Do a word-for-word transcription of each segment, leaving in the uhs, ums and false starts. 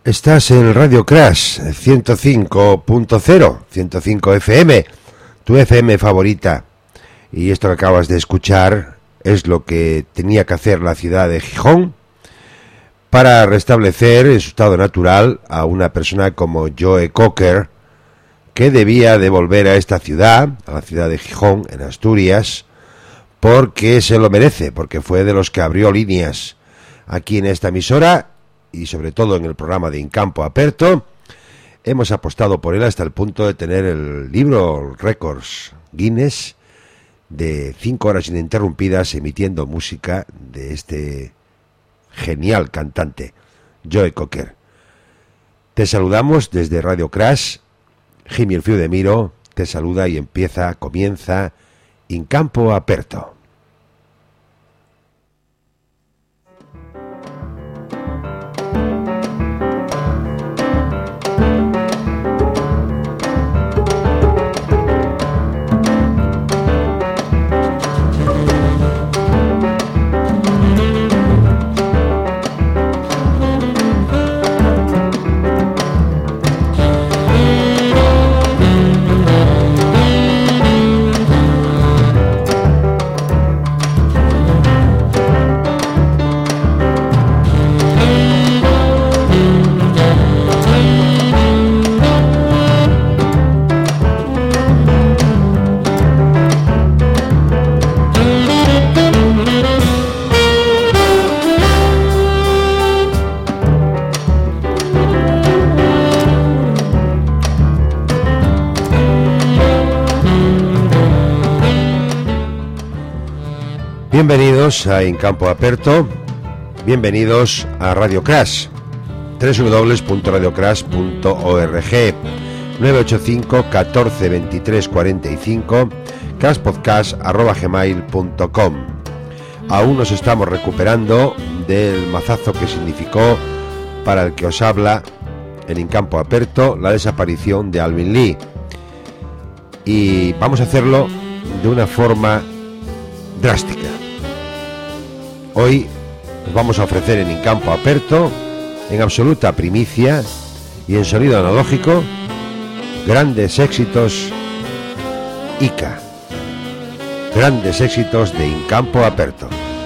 Estás en Radio Crash ciento cinco punto cero, ciento cinco F M, tu F M favorita. Y esto que acabas de escuchar es lo que tenía que hacer la ciudad de Gijón para restablecer en su estado natural a una persona como Joe Cocker, que debía de volver a esta ciudad, a la ciudad de Gijón, en Asturias, porque se lo merece, porque fue de los que abrió líneas aquí en esta emisora y sobre todo en el programa de Incampo Aperto. Hemos apostado por él hasta el punto de tener el libro Records Guinness de cinco horas ininterrumpidas emitiendo música de este genial cantante, Joe Cocker. Te saludamos desde Radio Crash. Jimmy el Fío de Miro te saluda y empieza, comienza Incampo Aperto. Bienvenidos a Incampo Aperto, bienvenidos a Radio Crash, doble u doble u doble u punto radio crash punto org, nueve ocho cinco, catorce, veintitrés, cuarenta y cinco, crashpodcast arroba gmail punto com. Aún nos estamos recuperando del mazazo que significó para el que os habla en Incampo Aperto la desaparición de Alvin Lee, y vamos a hacerlo de una forma drástica. Hoy os vamos a ofrecer en Incampo Aperto, en absoluta primicia y en sonido analógico, grandes éxitos Ica, grandes éxitos de Incampo Aperto.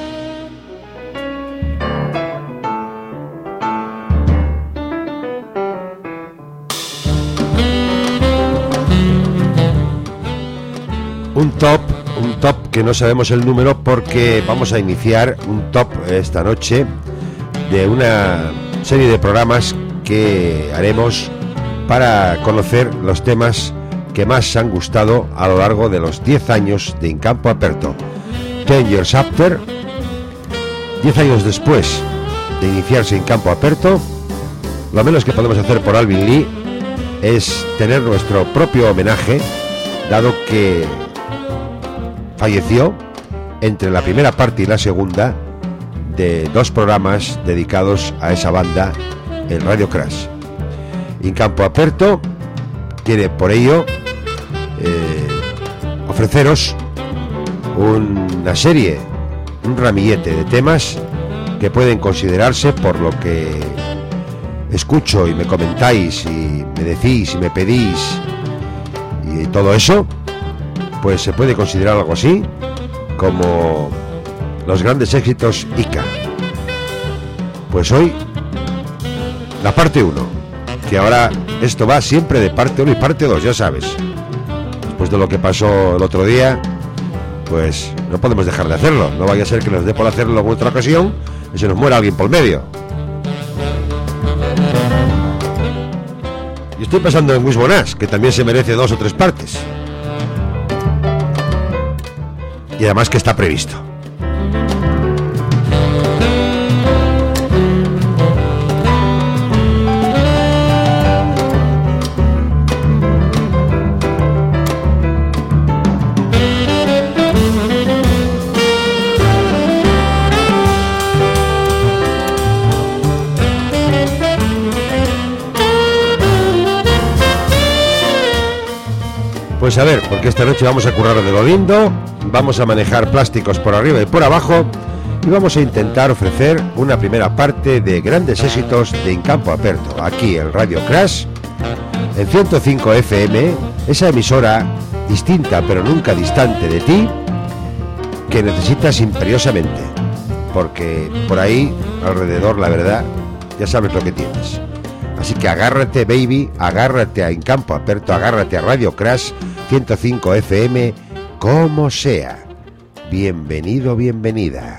Un top Un top que no sabemos el número porque vamos a iniciar un top esta noche de una serie de programas que haremos para conocer los temas que más han gustado a lo largo de los diez años de Incampo Aperto. Ten Years After, diez años después de iniciarse Incampo Aperto, lo menos que podemos hacer por Alvin Lee es tener nuestro propio homenaje, dado que falleció entre la primera parte y la segunda de dos programas dedicados a esa banda en Radio Crash. Incampo Aperto quiere por ello eh, ofreceros una serie, un ramillete de temas que pueden considerarse, por lo que escucho y me comentáis y me decís y me pedís y todo eso, pues se puede considerar algo así como los grandes éxitos Ica. Pues hoy la parte uno, que ahora esto va siempre de parte uno y parte dos, ya sabes. Después de lo que pasó el otro día, pues no podemos dejar de hacerlo. No vaya a ser que nos dé por hacerlo en otra ocasión y se nos muera alguien por medio. Y estoy pensando en Luis Bonás, que también se merece dos o tres partes. Y además que está previsto. Pues a ver, porque esta noche vamos a currar de lo lindo, vamos a manejar plásticos por arriba y por abajo, y vamos a intentar ofrecer una primera parte de grandes éxitos de In Campo Aperto, aquí en Radio Crash, en ciento cinco F M, esa emisora distinta pero nunca distante de ti, que necesitas imperiosamente, porque por ahí alrededor, la verdad, ya sabes lo que tienes. Así que agárrate, baby, agárrate a In Campo Aperto, agárrate a Radio Crash ciento cinco F M, como sea. Bienvenido, bienvenida.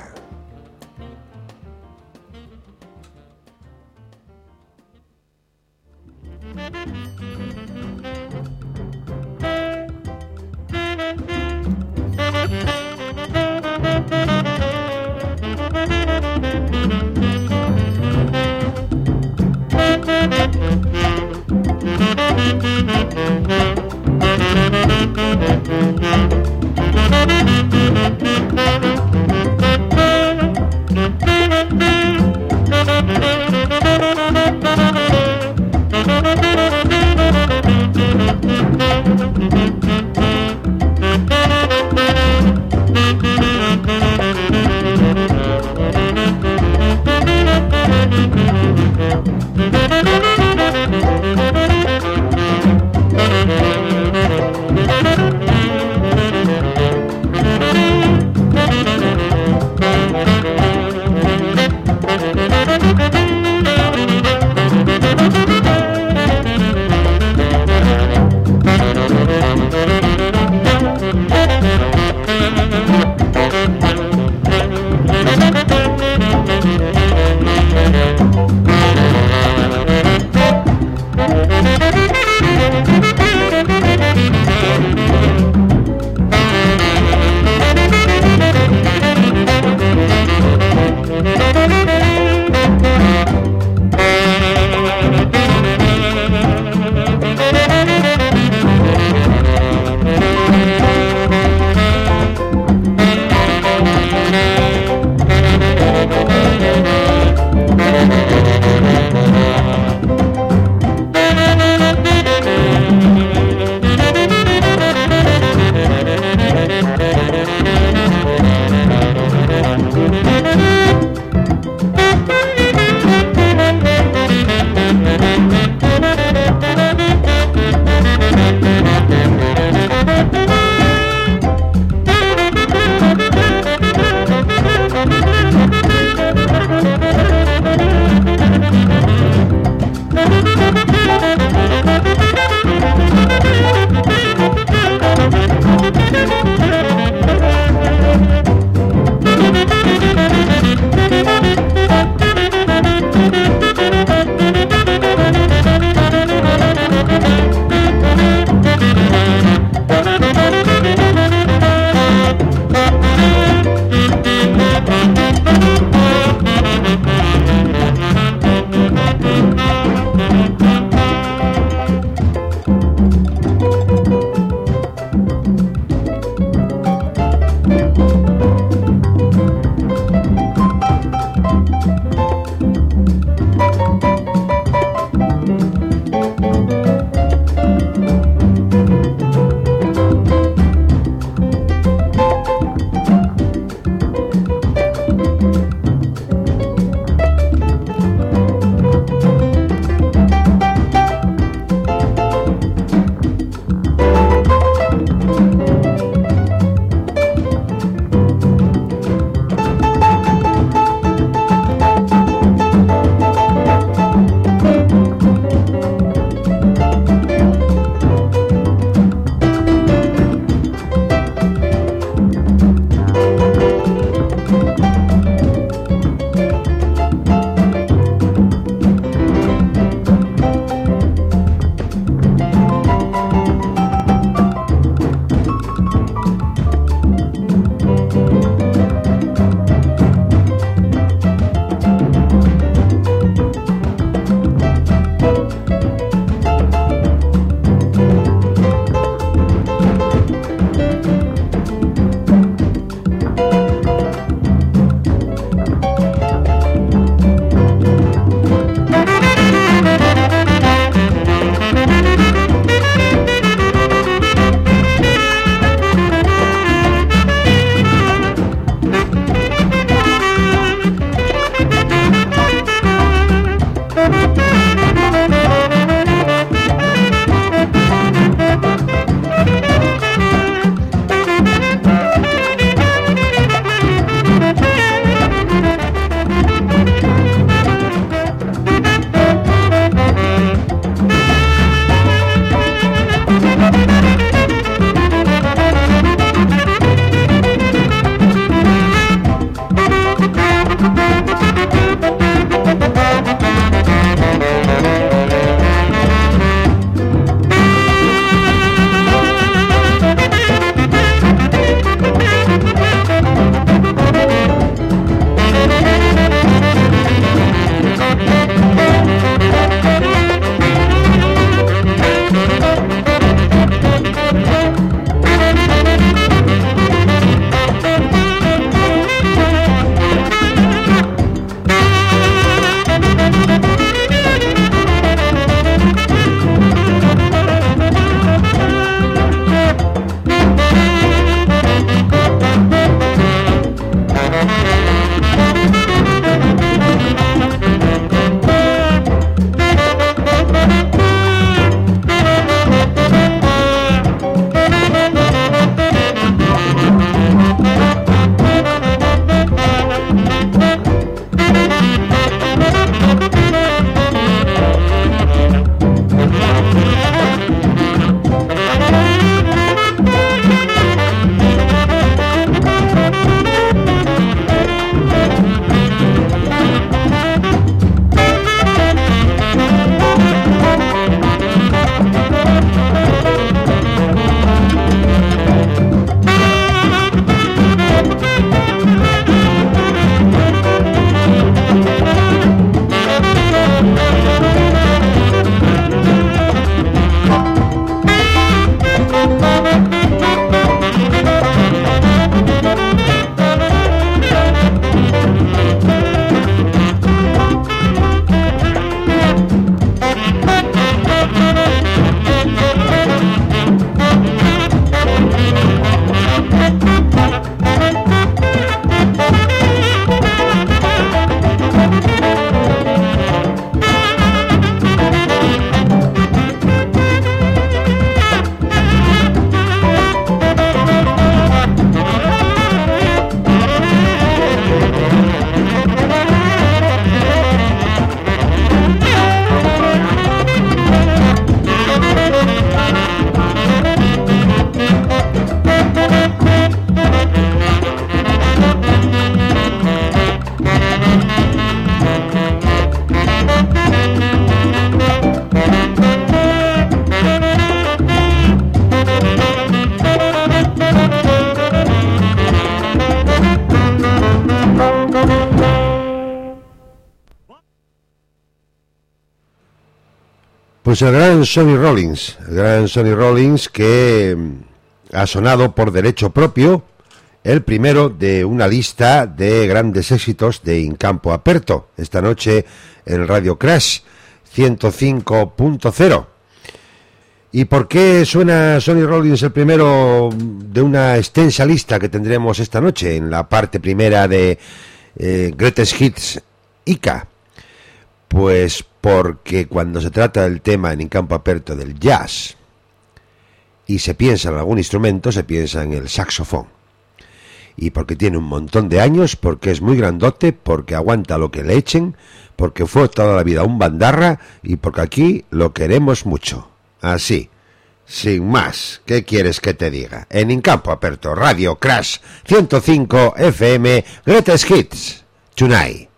Pues el gran Sonny Rollins, el gran Sonny Rollins que ha sonado por derecho propio, el primero de una lista de grandes éxitos de In Campo Aperto, esta noche en Radio Crash ciento cinco punto cero. ¿Y por qué suena Sonny Rollins el primero de una extensa lista que tendremos esta noche en la parte primera de eh, Greatest Hits I C A? Pues porque cuando se trata del tema en In Campo Aperto del jazz y se piensa en algún instrumento, se piensa en el saxofón. Y porque tiene un montón de años, porque es muy grandote, porque aguanta lo que le echen, porque fue toda la vida un bandarra y porque aquí lo queremos mucho. Así, sin más, ¿qué quieres que te diga? En In Campo Aperto, Radio Crash ciento cinco F M, Greatest Hits Tonight.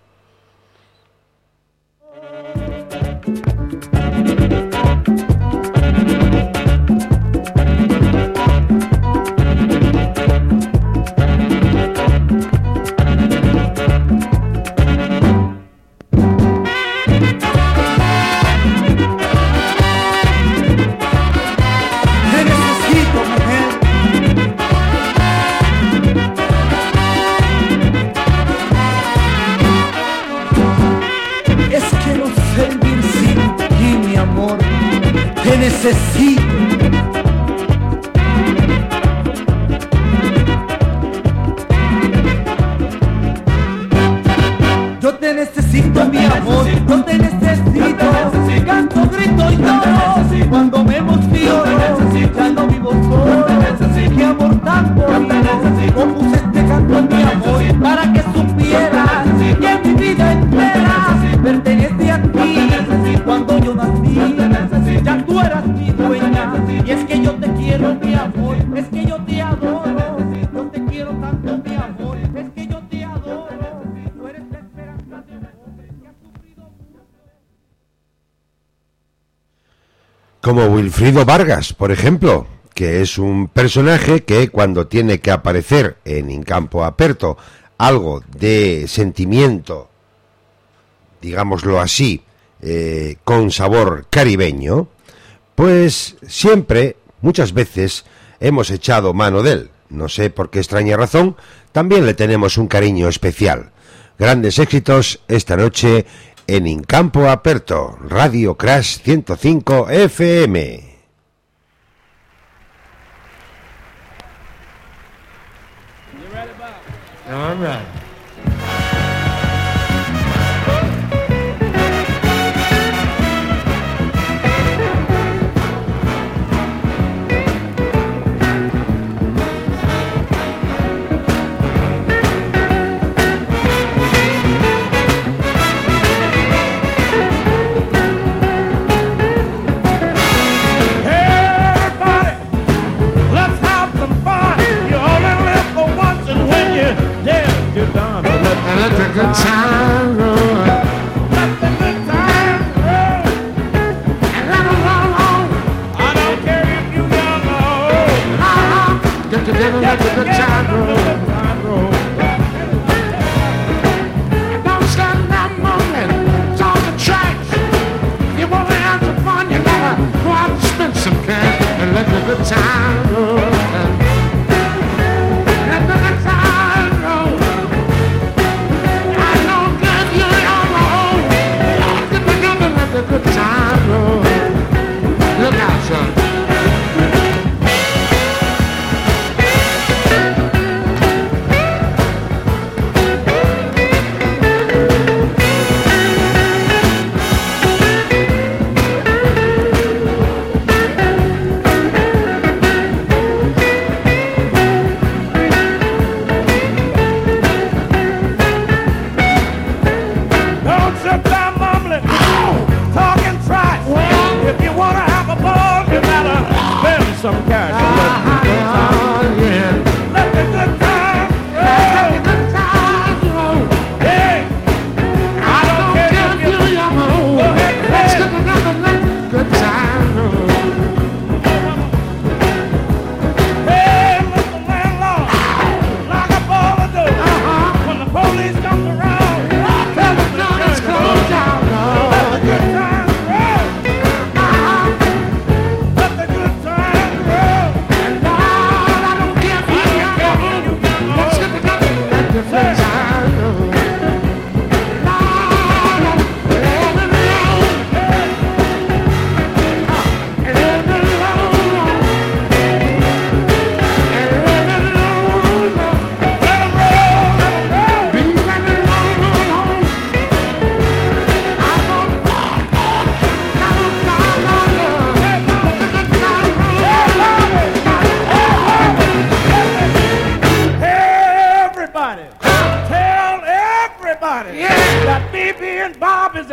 Necesito. Yo te necesito, mi amor. Yo te necesito. Canto, grito y todo. Cuando me emociono, ya no vivo solo. Qué amor tan bonito. Compuse este canto, mi amor, para que supieras que mi vida entera pertenece a ti. Cuando yo nací, ya tú eras mi dueña. Y es que yo te quiero, mi amor. Es que yo te adoro. Yo te quiero tanto, mi amor. Es que yo te adoro. Tú eres la esperanza de un hombre que ha sufrido mucho. Como Wilfrido Vargas, por ejemplo, que es un personaje que cuando tiene que aparecer en In Campo Aperto algo de sentimiento, digámoslo así, eh, con sabor caribeño, pues siempre, muchas veces, hemos echado mano de él. No sé por qué extraña razón, también le tenemos un cariño especial. Grandes éxitos esta noche en In Campo Aperto, Radio Crash ciento cinco F M. All right. You're done.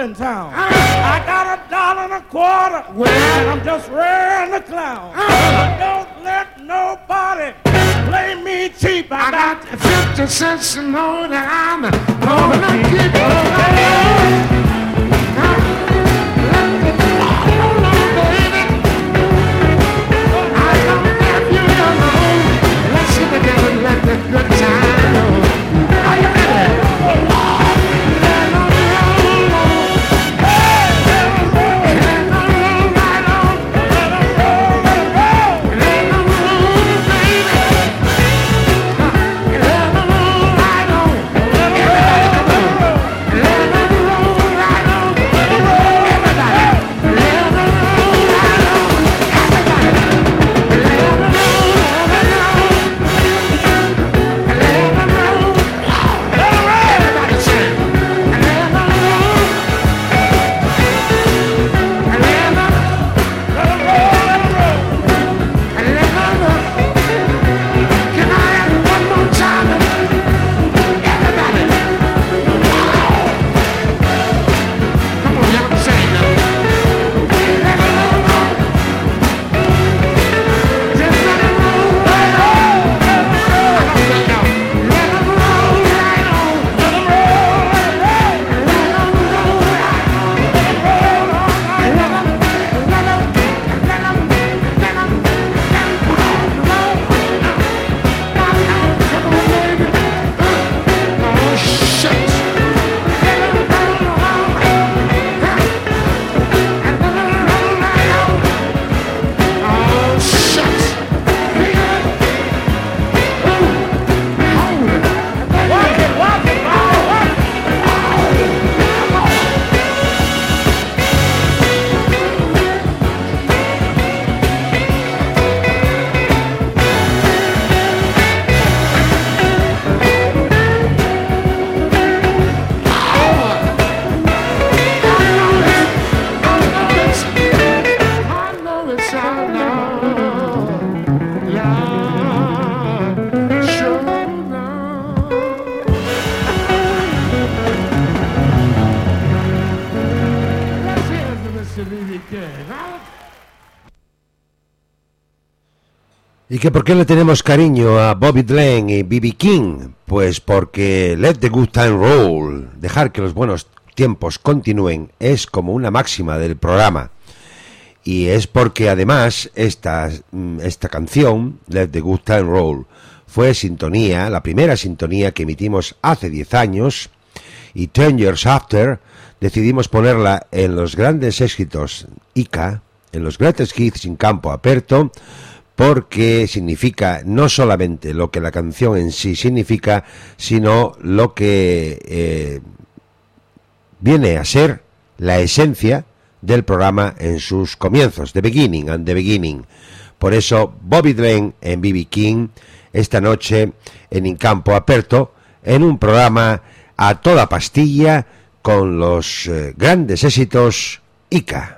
in town. I got a dollar and a quarter, and I'm just rearing the clown. Don't let nobody play me cheap. I got fifty cents to know that I'm gonna keep on. Let the good time roll. Are you ready? Let them roll, hey, let them roll, let them roll right on. Let them roll, let them roll, let them roll, baby. Let them roll right on. Let them roll, let them roll right on. Let them roll, everybody. Let them roll right on. Everybody. Let them roll, let them roll. ¿Y que por qué le tenemos cariño a Bobby Darin y B B King? Pues porque let the good time roll, dejar que los buenos tiempos continúen, es como una máxima del programa. Y es porque además esta, esta canción, Let the Good Time Roll, fue sintonía, la primera sintonía que emitimos hace diez años, y ten years after decidimos ponerla en los grandes éxitos I C A, en los greatest hits in campo aperto, porque significa no solamente lo que la canción en sí significa, sino lo que eh, viene a ser la esencia del programa en sus comienzos, The Beginning and the Beginning. Por eso Bobby Darin en B B King esta noche en In Campo Aperto, en un programa a toda pastilla con los eh, grandes éxitos I C A.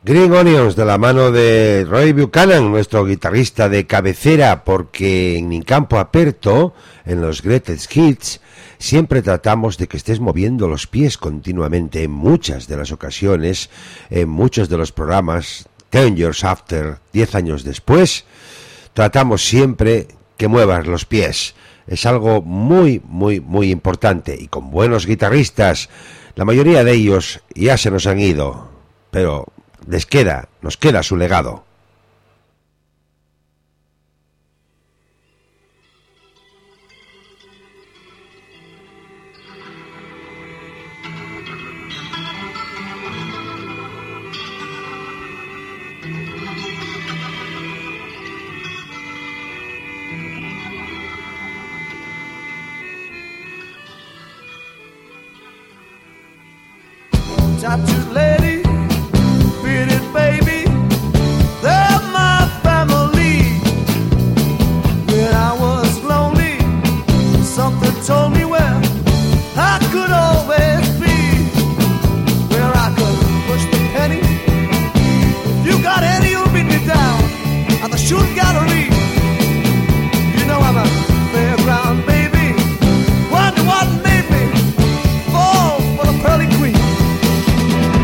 Green Onions, de la mano de Roy Buchanan, nuestro guitarrista de cabecera, porque en Campo Aperto, en los Greatest Hits, siempre tratamos de que estés moviendo los pies continuamente. En muchas de las ocasiones, en muchos de los programas, ten years after, diez años después, tratamos siempre que muevas los pies. Es algo muy, muy, muy importante, y con buenos guitarristas, la mayoría de ellos ya se nos han ido, pero les queda, nos queda su legado. Tattooed lady, bearded baby, they're my family. When I was lonely, something told me where I could always be, where I could push the penny. If you got any, you'll meet me down at the shooting gallery. You know I'm a fairground baby. Wonder what made me fall for the pearly queen.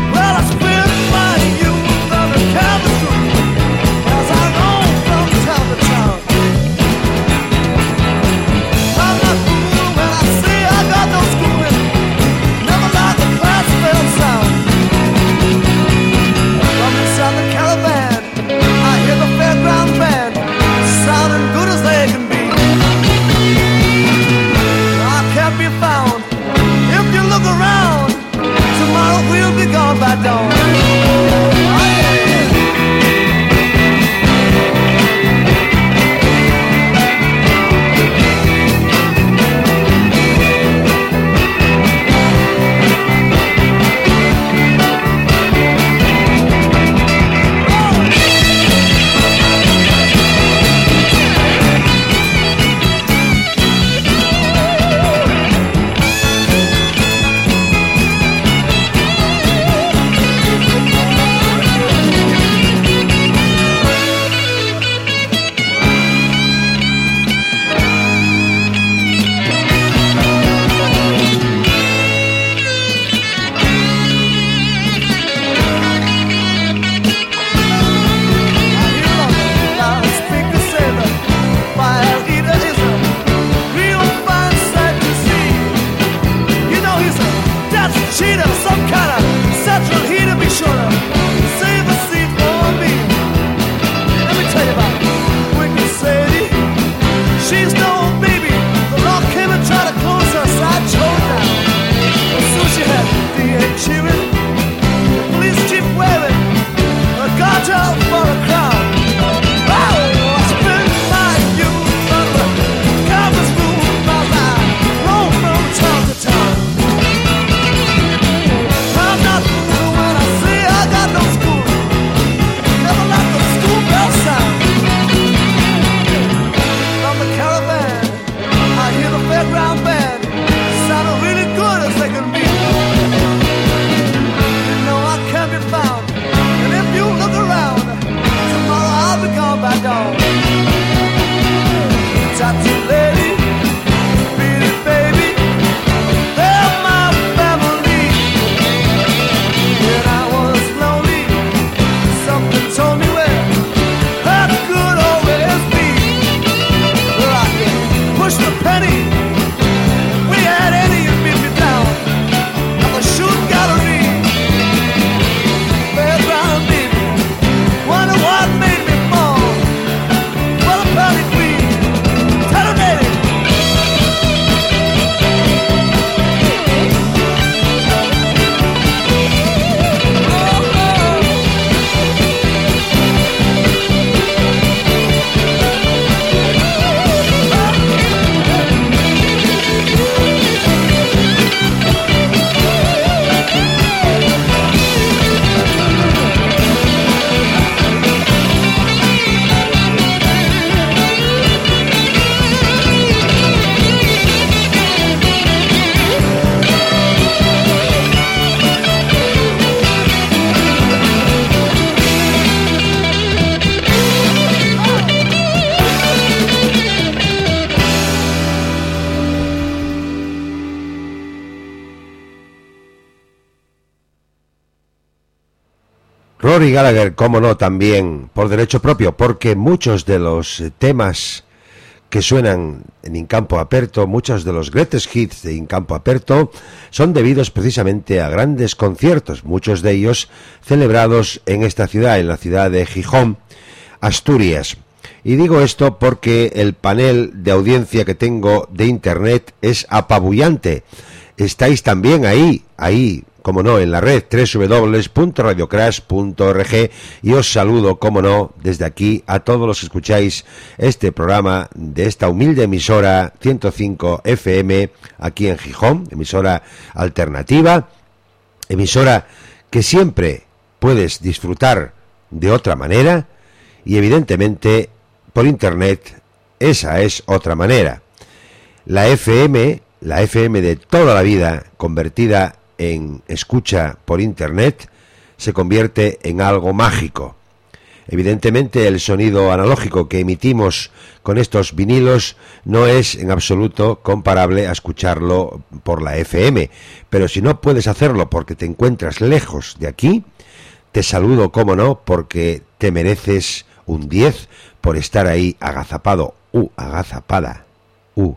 Rory Gallagher, cómo no, también por derecho propio, porque muchos de los temas que suenan en In Campo Aperto, muchos de los greatest hits de In Campo Aperto, son debidos precisamente a grandes conciertos, muchos de ellos celebrados en esta ciudad, en la ciudad de Gijón, Asturias. Y digo esto porque el panel de audiencia que tengo de internet es apabullante. Estáis también ahí, ahí, como no, en la red doble u doble u doble u punto radio crash punto org, y os saludo, como no, desde aquí a todos los que escucháis este programa de esta humilde emisora ciento cinco F M aquí en Gijón, emisora alternativa, emisora que siempre puedes disfrutar de otra manera, y evidentemente por internet esa es otra manera. La F M, la F M de toda la vida, convertida en escucha por internet, se convierte en algo mágico. Evidentemente el sonido analógico que emitimos con estos vinilos no es en absoluto comparable a escucharlo por la F M, pero si no puedes hacerlo porque te encuentras lejos de aquí, te saludo, como no, porque te mereces un diez por estar ahí agazapado, u agazapada, u,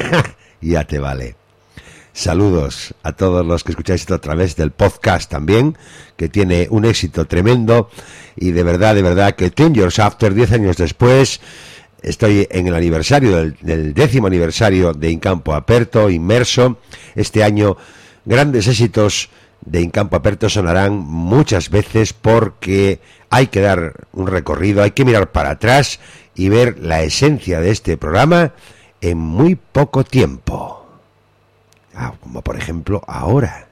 ya te vale. Saludos a todos los que escucháis esto a través del podcast también, que tiene un éxito tremendo, y de verdad, de verdad que Ten Years After, diez años después, estoy en el aniversario, del, del décimo aniversario de In Campo Aperto, inmerso. Este año grandes éxitos de In Campo Aperto sonarán muchas veces porque hay que dar un recorrido, hay que mirar para atrás y ver la esencia de este programa en muy poco tiempo. Ah, como por ejemplo ahora.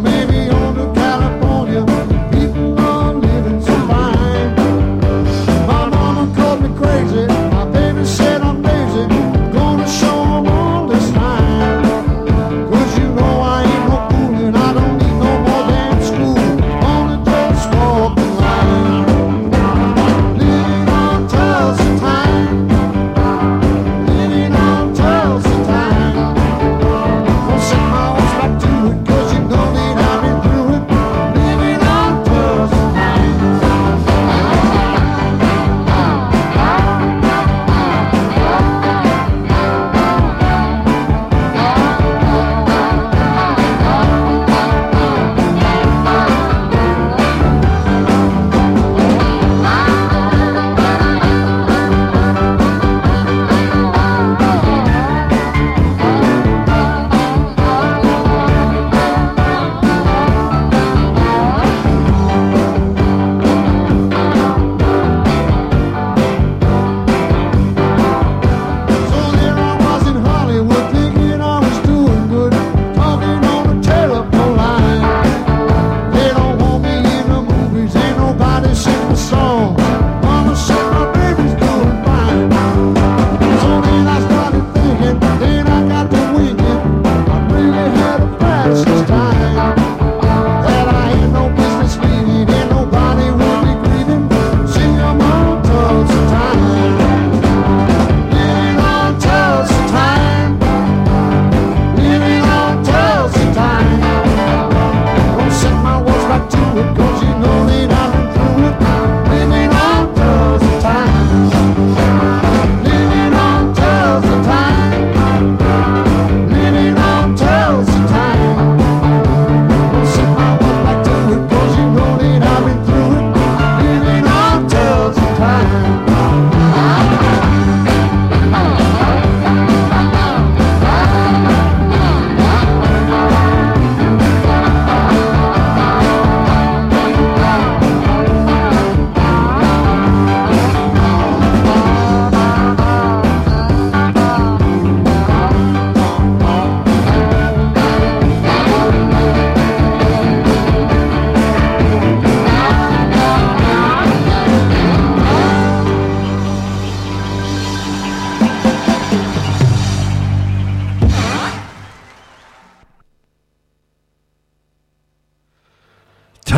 Maybe on to California, people are living so fine.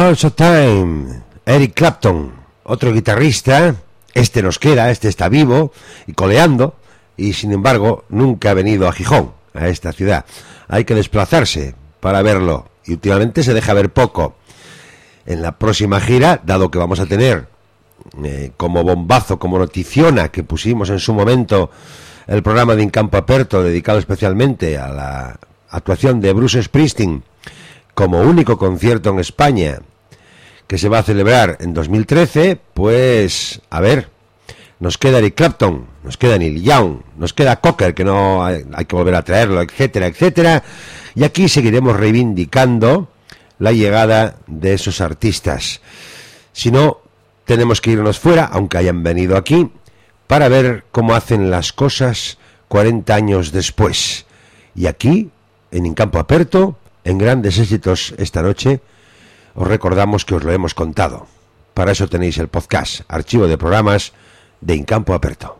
House of Time, Eric Clapton, otro guitarrista. Este nos queda, este está vivo y coleando, y sin embargo nunca ha venido a Gijón, a esta ciudad. Hay que desplazarse para verlo, y últimamente se deja ver poco. En la próxima gira, dado que vamos a tener eh, como bombazo, como noticiona que pusimos en su momento el programa de In Campo Aperto, dedicado especialmente a la actuación de Bruce Springsteen como único concierto en España, que se va a celebrar en dos mil trece, pues, a ver, nos queda Eric Clapton, nos queda Neil Young, nos queda Cocker, que no hay, hay que volver a traerlo, etcétera, etcétera, y aquí seguiremos reivindicando la llegada de esos artistas. Si no, tenemos que irnos fuera, aunque hayan venido aquí, para ver cómo hacen las cosas cuarenta años después. Y aquí, en In Campo Aperto, en Grandes Éxitos esta noche, os recordamos que os lo hemos contado. Para eso tenéis el podcast, archivo de programas de In Campo Aperto.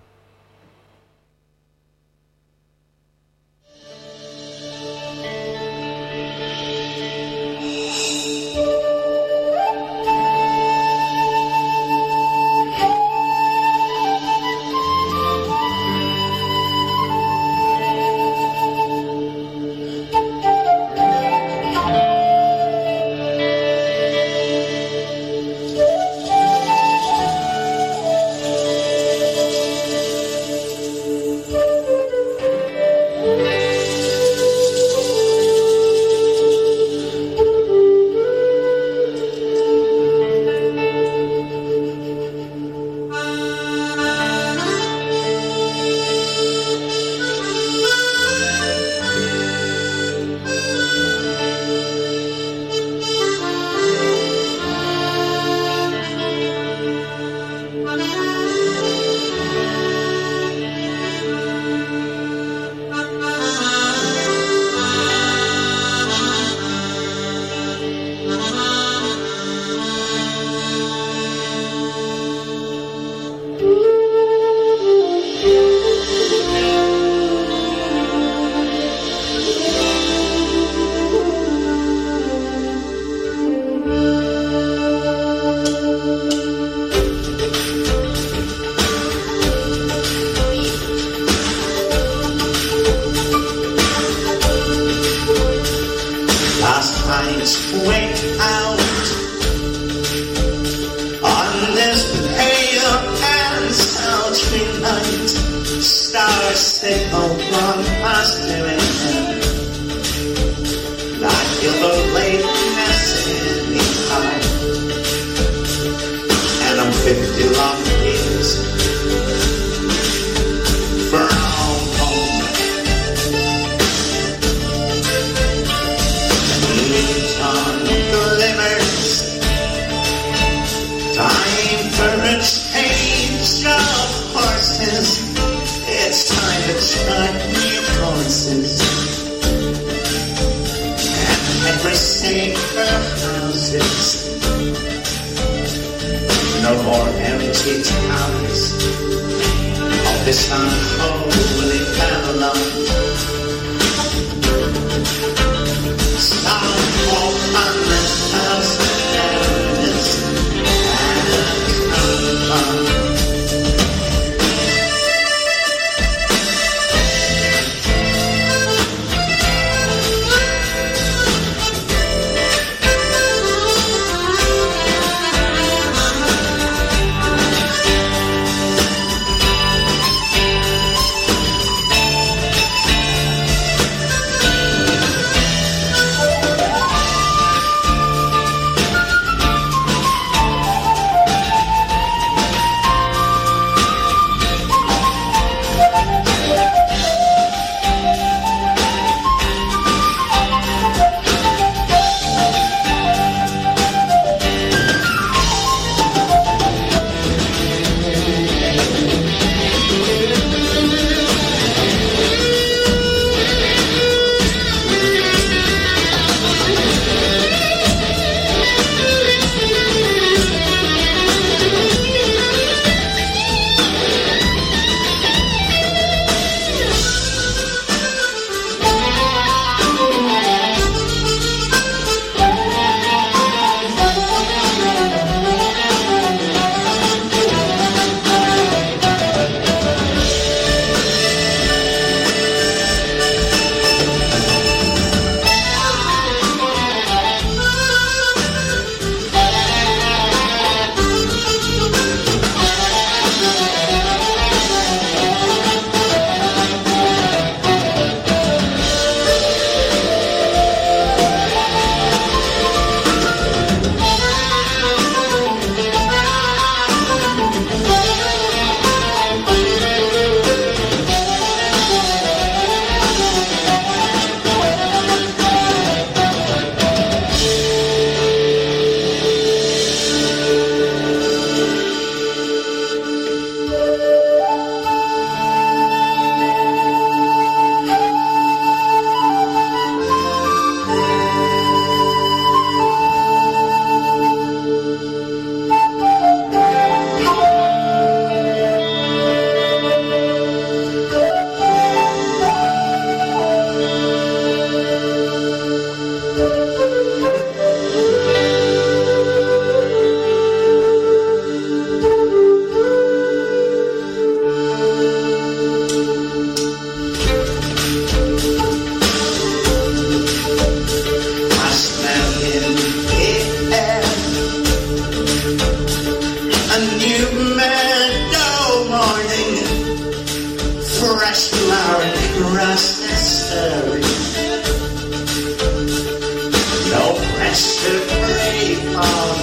should pray on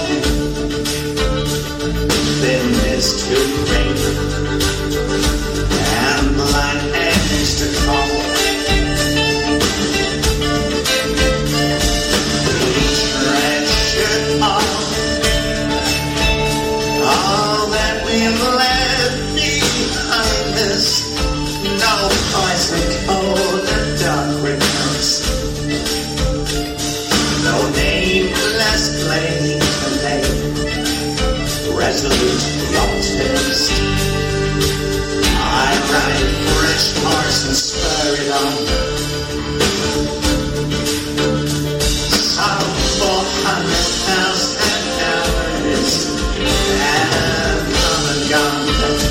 thin mist to rain and blind eggs to call. We treasured all, all that we've left behind us. No poison, cold and dark remorse. No nameless blame to lay, resolute optimist. I ride fresh horse and spur it on. Some four hundred thousand hours have come and gone.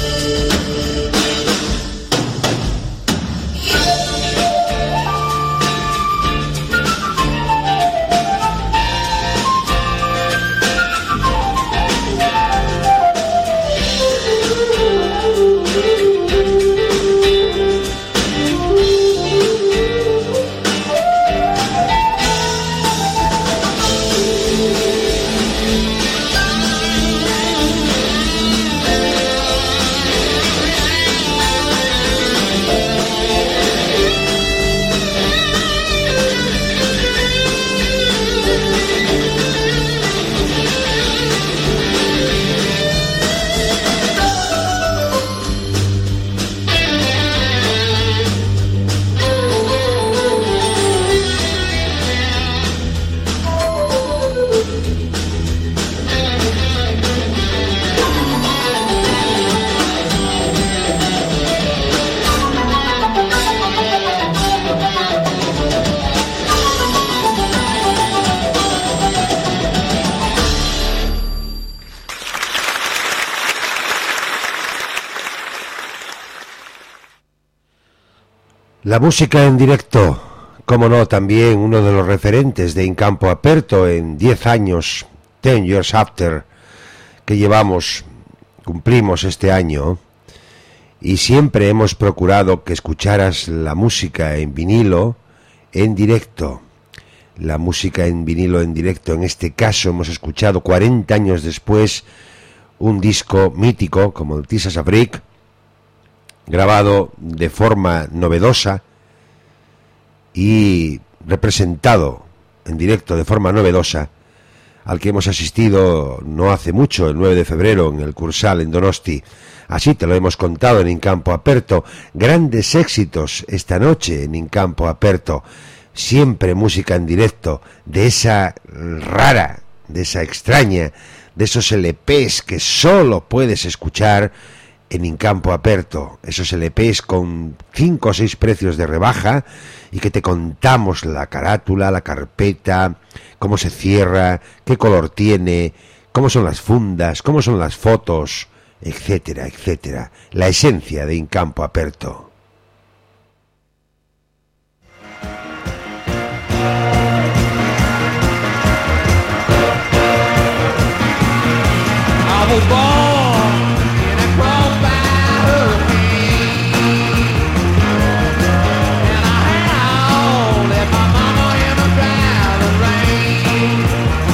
La música en directo, como no, también uno de los referentes de In Campo Aperto en diez años, ten years after, que llevamos, cumplimos este año, y siempre hemos procurado que escucharas la música en vinilo en directo. La música en vinilo en directo, en este caso hemos escuchado cuarenta años después un disco mítico como el Tisas Afrique, grabado de forma novedosa y representado en directo de forma novedosa, al que hemos asistido no hace mucho, el nueve de febrero, en el Cursal en Donosti. Así te lo hemos contado en In Campo Aperto. Grandes éxitos esta noche en In Campo Aperto. Siempre música en directo, de esa rara, de esa extraña, de esos L Pes que solo puedes escuchar en In Campo Aperto, esos L Pes con cinco o seis precios de rebaja y que te contamos la carátula, la carpeta, cómo se cierra, qué color tiene, cómo son las fundas, cómo son las fotos, etcétera, etcétera. La esencia de In Campo Aperto. I was born in a cross by hurricane, and I had left my mama in a driving rain.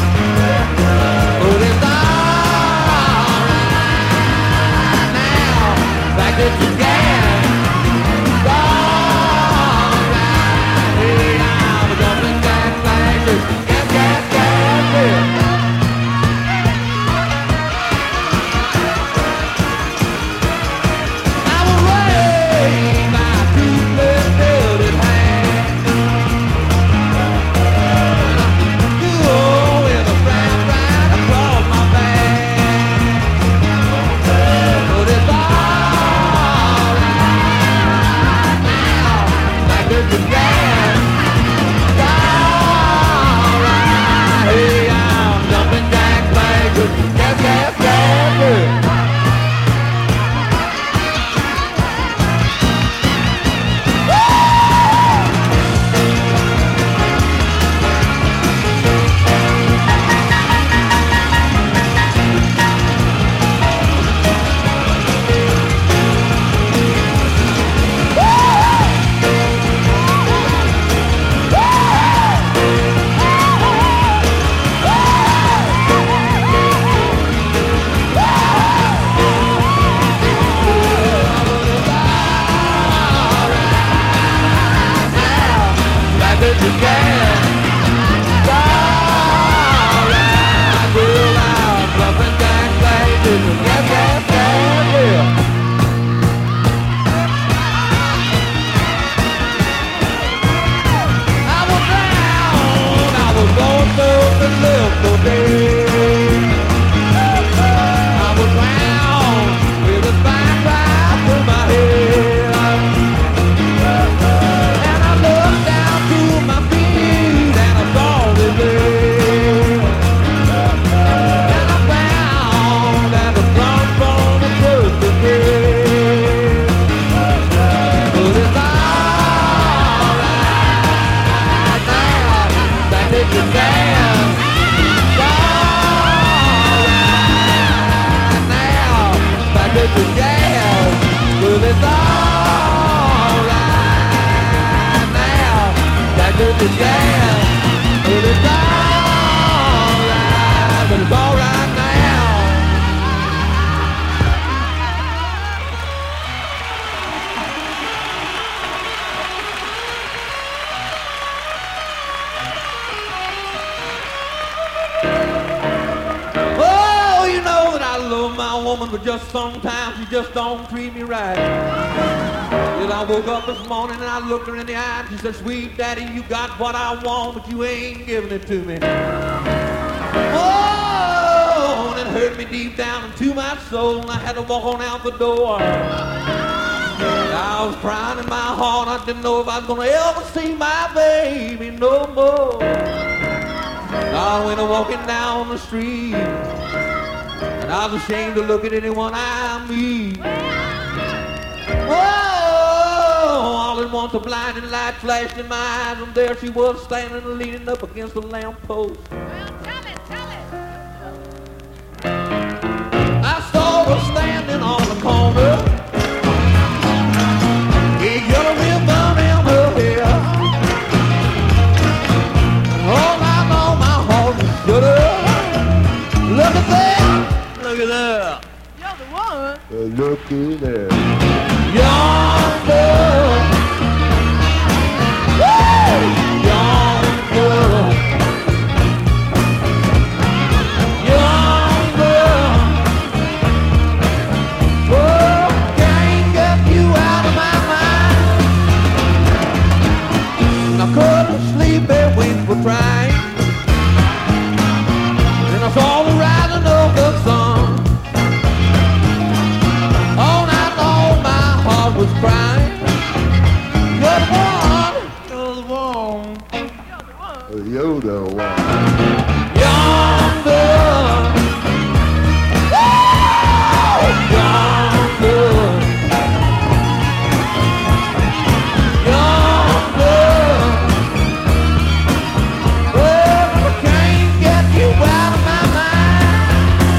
But it's all right now, back at the gas. It's all right. Hey, I'm a jumping jack factory, gas, gas, gas, gas. beautiful day. I was round with a spine right through my head. And I looked down to my feet and I saw the bed. And I found that the sun from the first again. But it's alright now that it's a dance. It's alright now that it's a jazz. Well, it's alright now that it's a jazz. Well, it's alright, but it's alright now. Oh, you know that I love my woman, but just sometimes she just don't treat me right. Then I woke up this morning and I looked her in the eye and she said, sweet daddy, you got what I want, but you ain't giving it to me. Oh, and it hurt me deep down into my soul and I had to walk on out the door. I was crying in my heart, I didn't know if I was gonna ever see my baby no more. I went walking down the street and I was ashamed to look at anyone I meet. Oh, all at once a blinding light flashed in my eyes and there she was standing leaning up against the lamppost. Well, tell it, tell it. I saw her standing on the corner, a yellow ribbon in her hair. All night long my heart was shudder. Look at that, look at that. You're the one. Looky there. Yonder, woo! Yonder, yonder. Oh, can't get you out of my mind. And I couldn't sleep and wings were trying. And I saw the rising of the sun. All night long my heart was crying. You're the one, you're the one, You're the one. yonder. Woo! Yonder. Yonder. Oh, I can't get you out of my mind.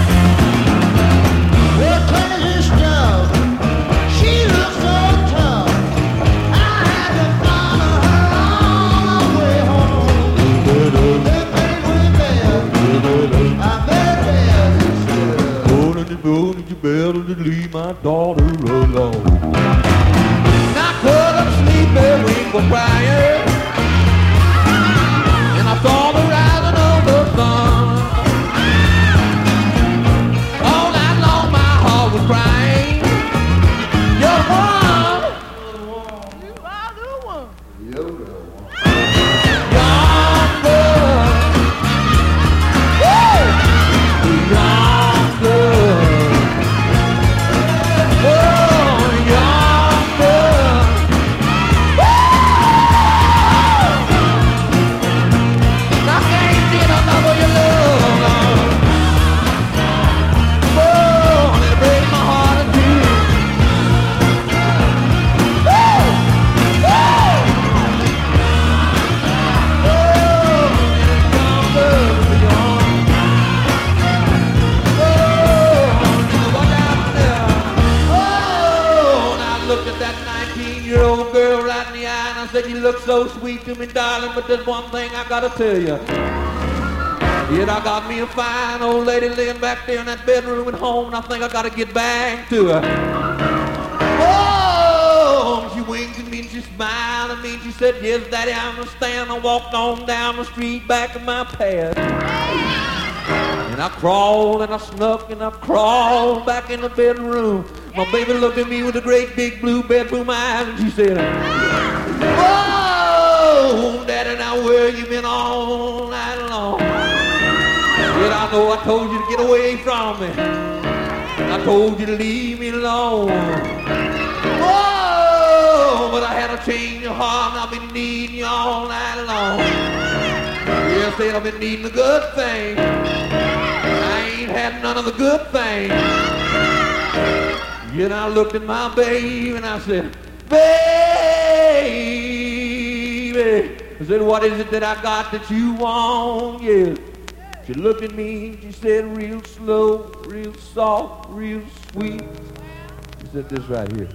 Well, Clinton Stuff, she looks so tough. I had to follow her all the way home. That baby went there. I bet there is still. Oh, did you, oh, did you better to leave my daughter alone? And I couldn't sleep and we were crying. And I saw the rising of the sun. All night long my heart was crying. You're the one, You are the one. You're the one. yonder. Woo! Yonder. Oh, yonder. Woo! I can't get enough of your love. Oh, it breaks my heart in two. Woo! Woo! nineteen-year-old girl right in the eye and I said, you look so sweet to me, darling, but there's one thing I gotta tell you. Yet I got me a fine old lady laying back there in that bedroom at home and I think I gotta get back to her. Oh, she winked at me and she smiled at me and she said, yes, Daddy, I understand. I walked on down the street back to my pad. And I crawled and I snuck and I crawled back in the bedroom. My baby looked at me with a great big blue bedroom eyes and she said, oh, Daddy, now where you been all night long? Well, I know I told you to get away from me. I told you to leave me alone. Oh, but I had a change of heart and I've been needing you all night long. Yes, said I've been needing the good thing. I ain't had none of the good things. Yet I looked at my baby and I said, baby, I said, what is it that I got that you want? Yeah. She looked at me and she said, real slow, real soft, real sweet. She said this right here.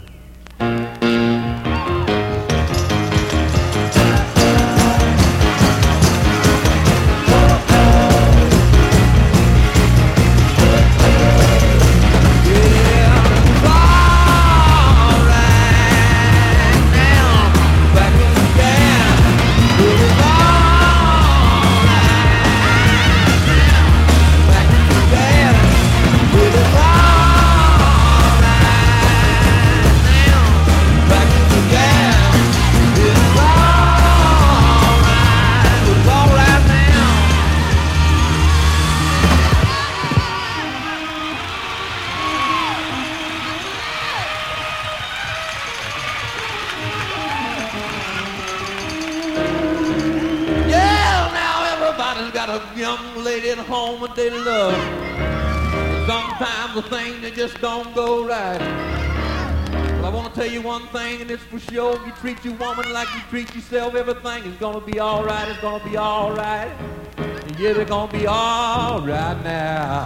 Home that they love. Sometimes the things they just don't go right. But I want to tell you one thing, and it's for sure. If you treat your woman like you treat yourself, everything is gonna be all right. It's gonna be all right. And yeah, they're gonna be all right now.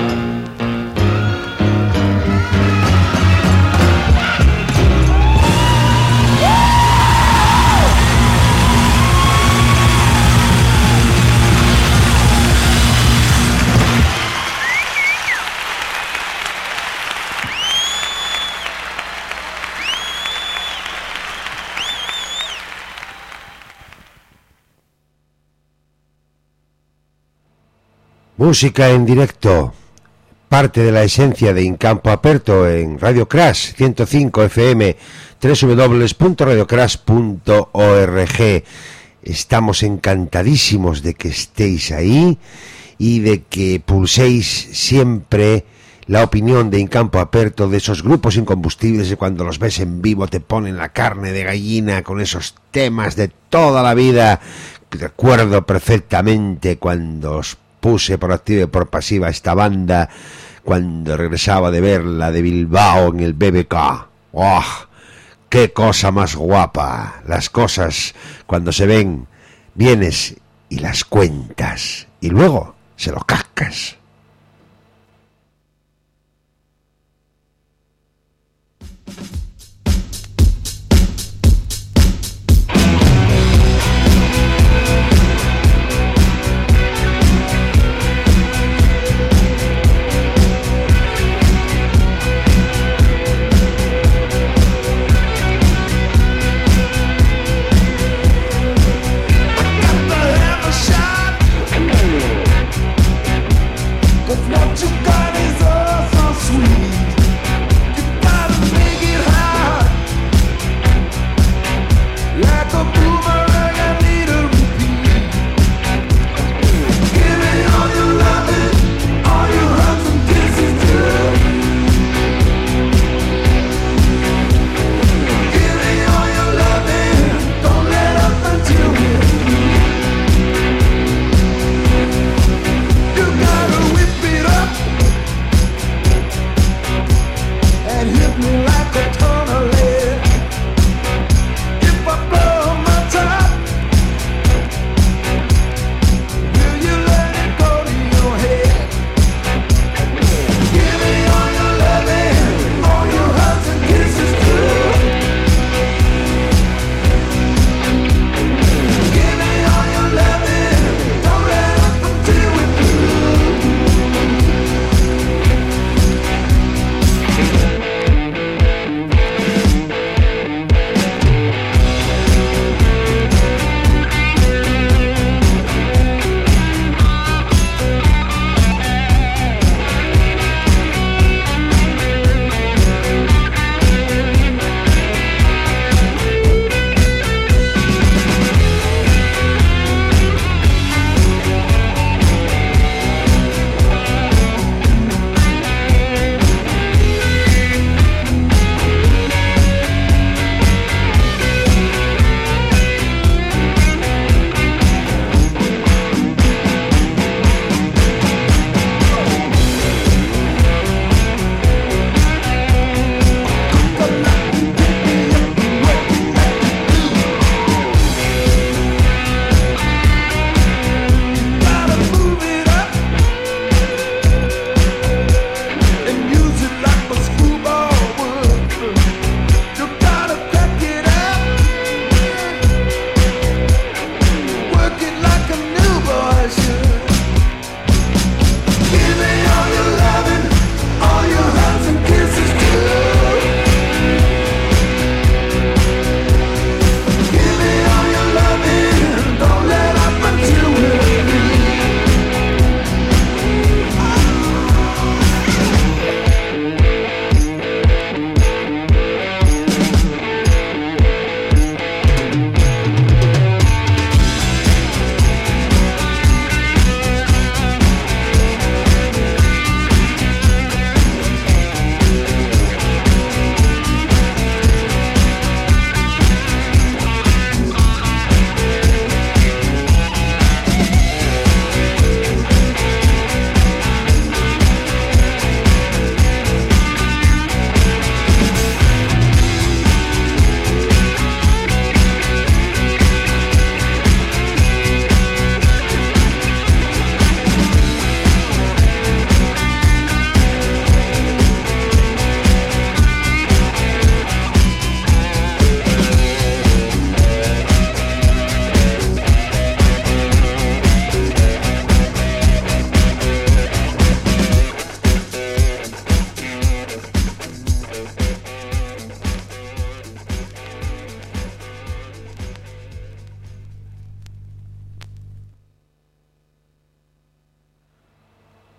Música en directo, parte de la esencia de Incampo Aperto en Radio Crash ciento cinco F M, doble u doble u doble u punto radio crash punto org. Estamos encantadísimos de que estéis ahí y de que pulséis siempre la opinión de Incampo Aperto, de esos grupos incombustibles, y cuando los ves en vivo te ponen la carne de gallina con esos temas de toda la vida. Recuerdo perfectamente cuando os puse por activa y por pasiva esta banda cuando regresaba de verla de Bilbao en el B B K. ¡Oh! ¡Qué cosa más guapa! Las cosas cuando se ven, vienes y las cuentas y luego se lo cascas. Got the hammer shot.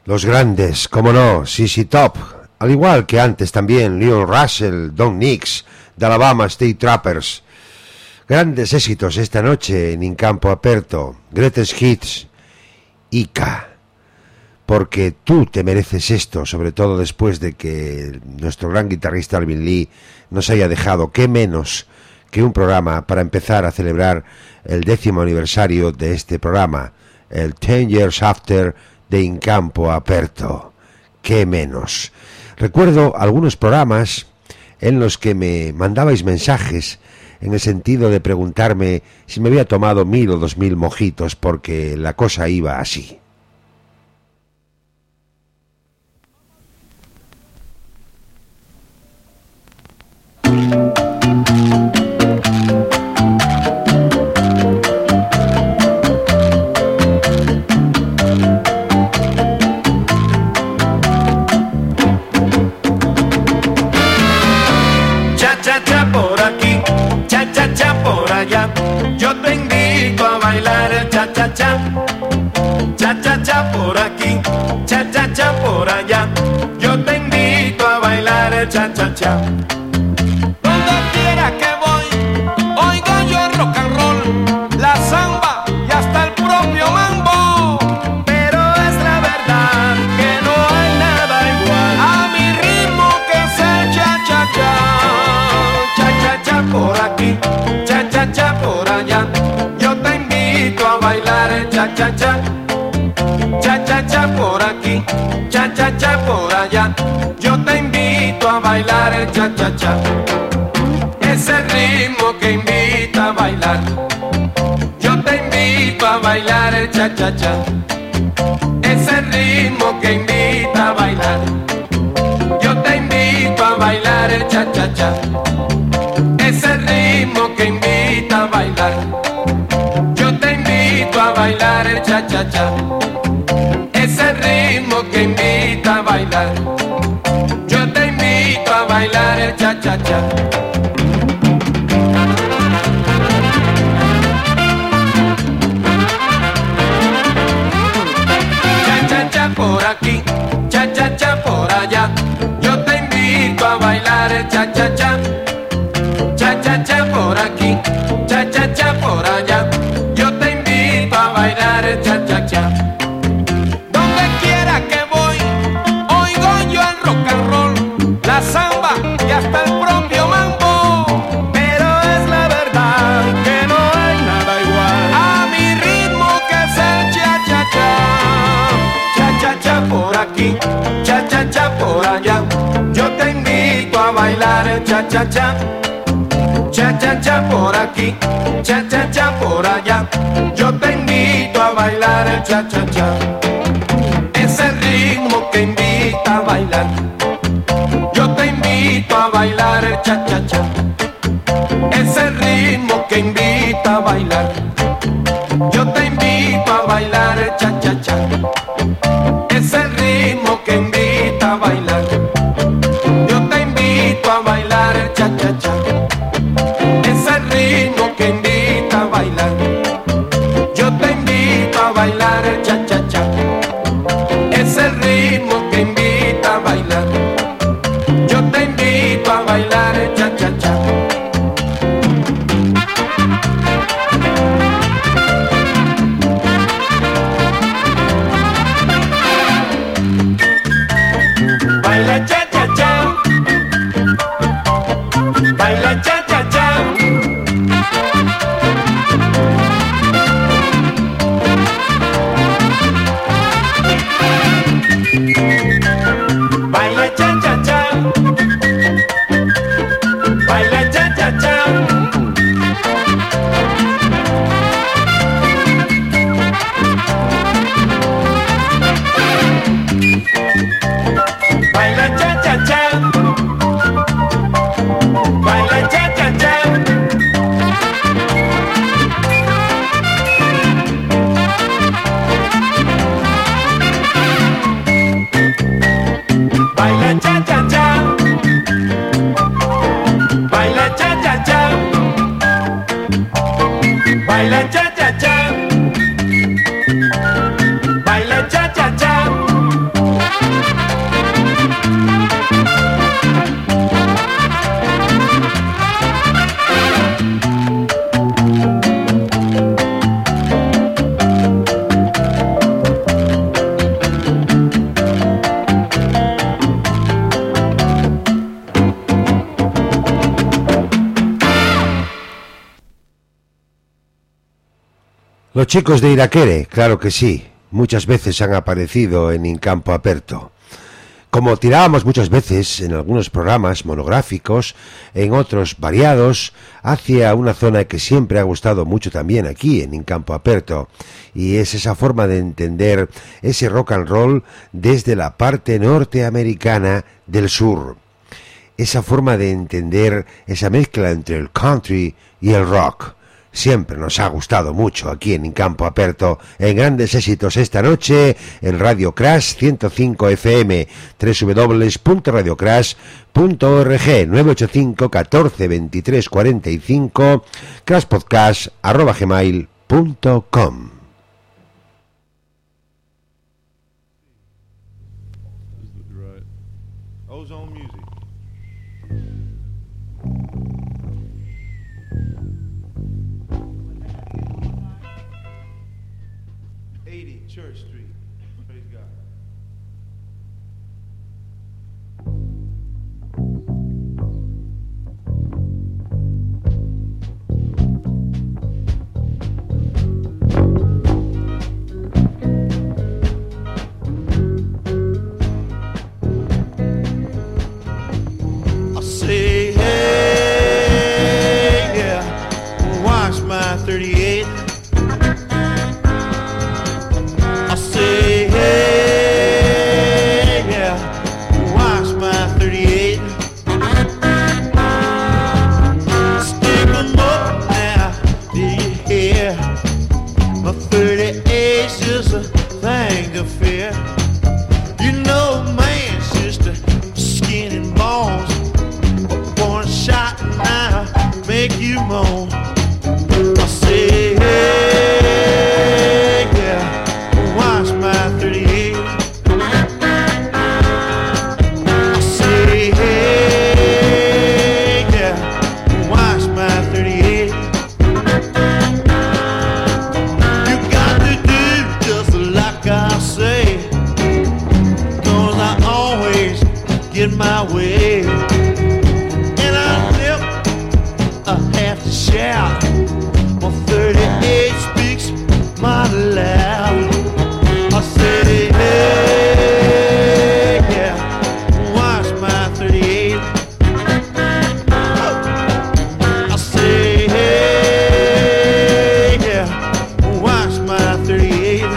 Los grandes, como no, Z Z Top, al igual que antes también Leon Russell, Don Nix, de Alabama State Trappers. Grandes éxitos esta noche en In Campo Aperto, Greatest Hits, Ica, porque tú te mereces esto, sobre todo después de que nuestro gran guitarrista Alvin Lee nos haya dejado. Qué menos que un programa para empezar a celebrar el décimo aniversario de este programa, el Ten Years After de In Campo Aperto. Qué menos. Recuerdo algunos programas en los que me mandabais mensajes en el sentido de preguntarme si me había tomado mil o dos mil mojitos, porque la cosa iba así. Yo te invito a bailar el cha cha cha, cha cha cha por aquí, cha cha cha por allá. Yo te invito a bailar el cha cha cha. Donde quiera que voy, oigo yo el rock and roll, la samba y hasta el propio mambo. Pero es la verdad que no hay nada igual a mi ritmo que es el cha cha cha, cha cha cha por aquí, cha cha cha por allá. Yo te invito a bailar el cha cha cha, cha cha cha por aquí, cha cha cha por allá. Yo te invito a bailar el cha cha cha. Es el ritmo que invita a bailar. Yo te invito a bailar el cha cha cha. Es el ritmo que invita a bailar. Yo te invito a bailar el cha cha cha. Es el ritmo que invita a bailar. Yo te invito a bailar el cha cha cha. Es el ritmo que invita a bailar. Yo te invito a bailar el cha cha cha. Cha cha cha por aquí, cha cha cha por allá. Yo te invito a bailar el cha cha cha. Cha cha cha por aquí, cha cha cha por allá. Yo te invito a bailar el cha cha cha. Donde quiera que voy, oigo yo el rock and roll, la samba y hasta el propio mambo. Pero es la verdad que no hay nada igual a mi ritmo que es el cha cha cha. Cha cha cha por aquí, cha cha cha por allá. Yo te invito a bailar el cha cha cha. Cha cha cha por aquí, cha cha cha por allá. Yo te invito a bailar el cha cha cha. Es el ritmo que invita a bailar. Yo te invito a bailar el cha cha cha. Es el ritmo que invita a bailar. Yo te invito a bailar el cha cha cha. Es el ritmo que invita a bailar. Yo te invito a bailar el cha cha cha. Es el ritmo que invita a bailar. Yo te invito a bailar el cha cha cha. Es el ritmo que invita a bailar. Yo te invito a bailar el cha cha cha. Los chicos de Iraquere, claro que sí, muchas veces han aparecido en In Campo Aperto. Como tirábamos muchas veces en algunos programas monográficos, en otros variados, hacia una zona que siempre ha gustado mucho también aquí en In Campo Aperto, y es esa forma de entender ese rock and roll desde la parte norteamericana del sur. Esa forma de entender esa mezcla entre el country y el rock. Siempre nos ha gustado mucho aquí en In Campo Aperto, en grandes éxitos esta noche en Radio Crash ciento cinco F M, doble u doble u doble u punto radio crash punto org, nueve ocho cinco, catorce, veintitrés, cuarenta y cinco, crashpodcast arroba gmail punto com. Right. Ozone Music. eighty Church Street. Praise God. I say, hey, yeah, watch my thirty-eight. I say, hey, yeah, watch my thirty-eight. Stick 'em up now, do you hear? My thirty-eight's just a thing to fear. You know, man, sister, skin and bones. One shot now, make you moan. I say, hey, yeah, watch my thirty-eight. I say, hey, yeah, watch my thirty-eight. You got to do just like I say, 'cause I always get my way. And I never I have to shout. My thirty-eight speaks mighty loud. I say, hey, yeah, watch my thirty-eight. I say, hey, yeah, watch my thirty-eight.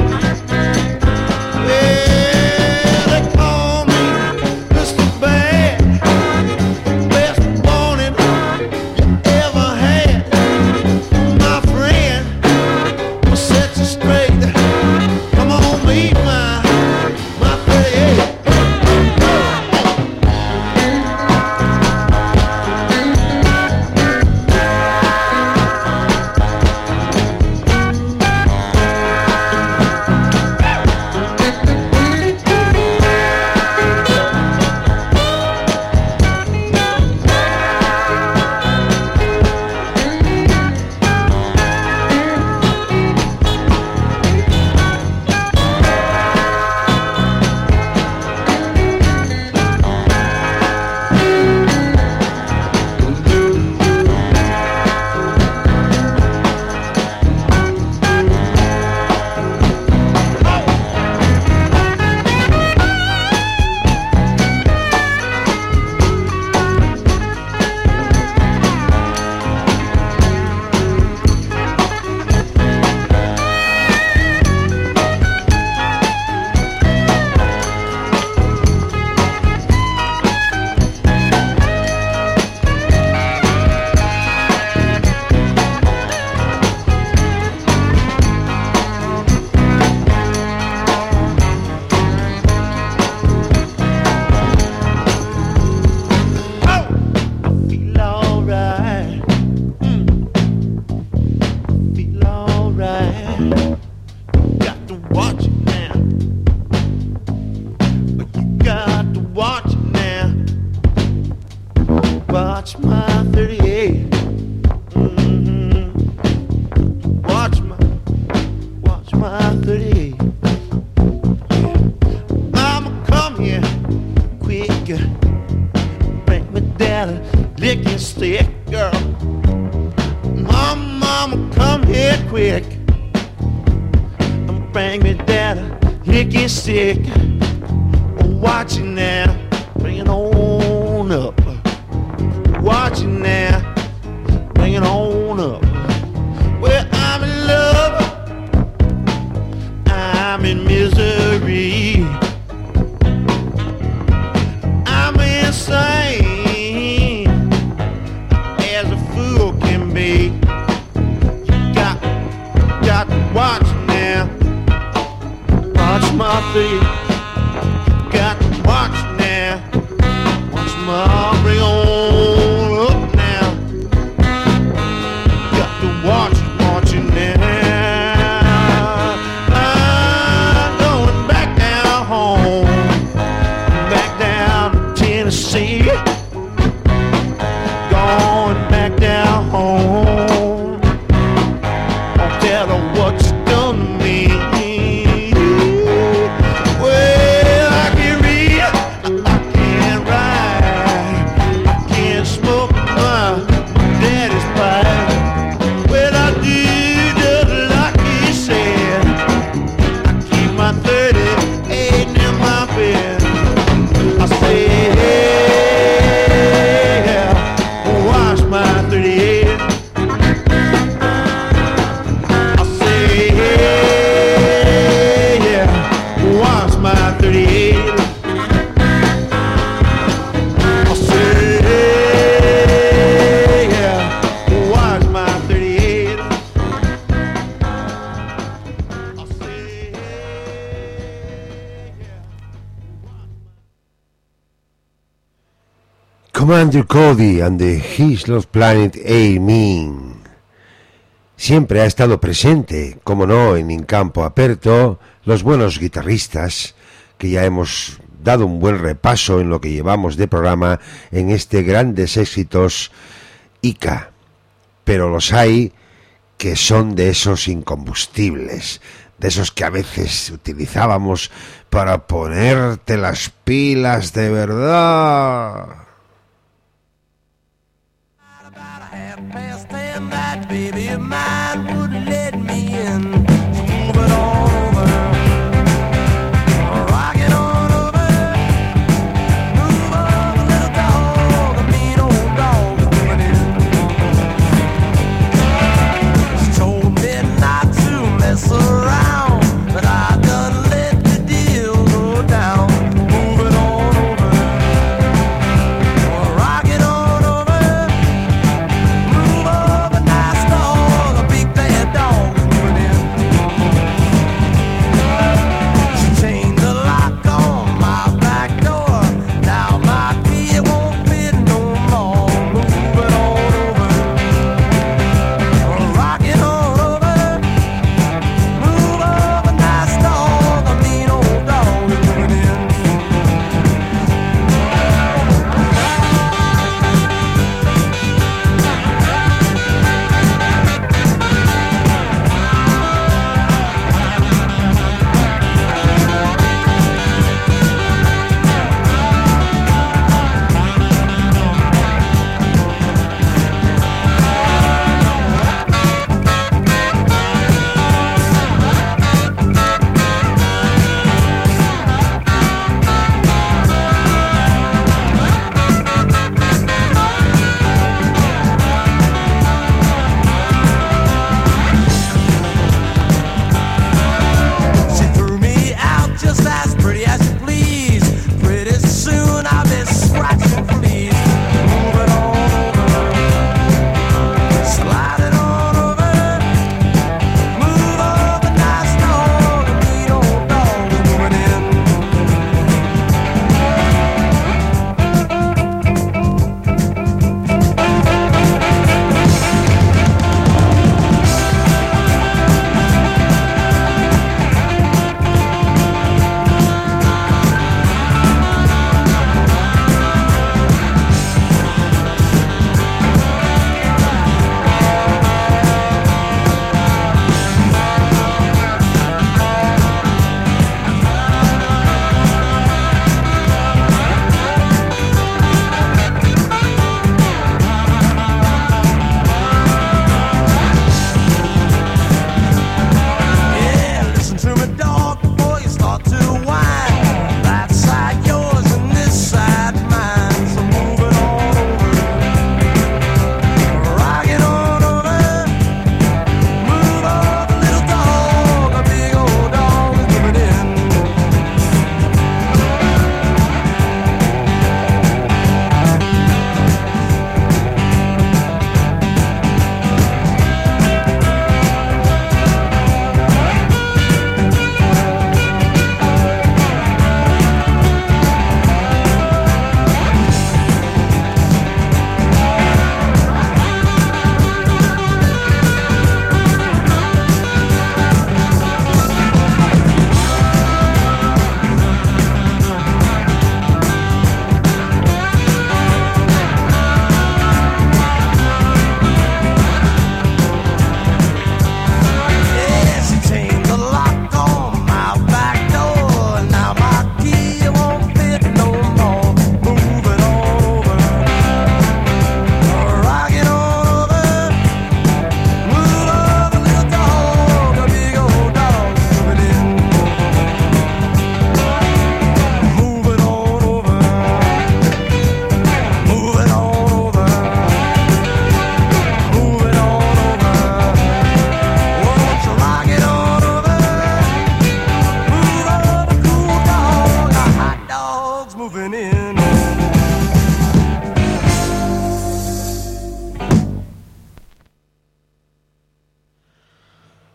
Well, they call me Mister Bad, best morning you ever had. My friend will set you straight. Come on, meet my my thirty-eight. Feel alright. Mm. Feel alright. Got to watch it now. You got to watch it now. Watch my thirty-eight. Mm-hmm. Watch my, watch my thirty-eight. Yeah. I'ma come here quick. Bring me down a licking stick, girl. Mama, mama, come here quick. Ricky Stick, watch it now, bring it on up. Watch it now, bring it on up. Well, I'm in love, I'm in misery, I'm insane as a fool can be. You got, got to watch now, watch my feet. Got to watch now, watch my bring on up now. Got to watch it, watch it now. I'm going back down home, back down to Tennessee. Going back down home. I'll tell her what you done to me. Well, I can read, I can write, I can smoke my daddy's pipe. Well, I do just like he said. I keep my thirty-eight in my bed. I say, yeah, watch my thirty-eight. I say, yeah, watch my thirty-eight. I say, yeah, watch my thirty-eight. I say, Commander Cody and the His Love Planet Amen. Siempre ha estado presente, como no, en In Campo Aperto, los buenos guitarristas, que ya hemos dado un buen repaso en lo que llevamos de programa en este Grandes Éxitos I C A. Pero los hay que son de esos incombustibles, de esos que a veces utilizábamos para ponerte las pilas de verdad. Past ten, that baby of mine wouldn't let me in. Move it on over, rock it on over, move over, little dog, a mean old dog is moving in. She told me not to mess around, but I done let the deal go down. Move it on over, rock it on over. Move over, nice dog, a big bad dog is moving in.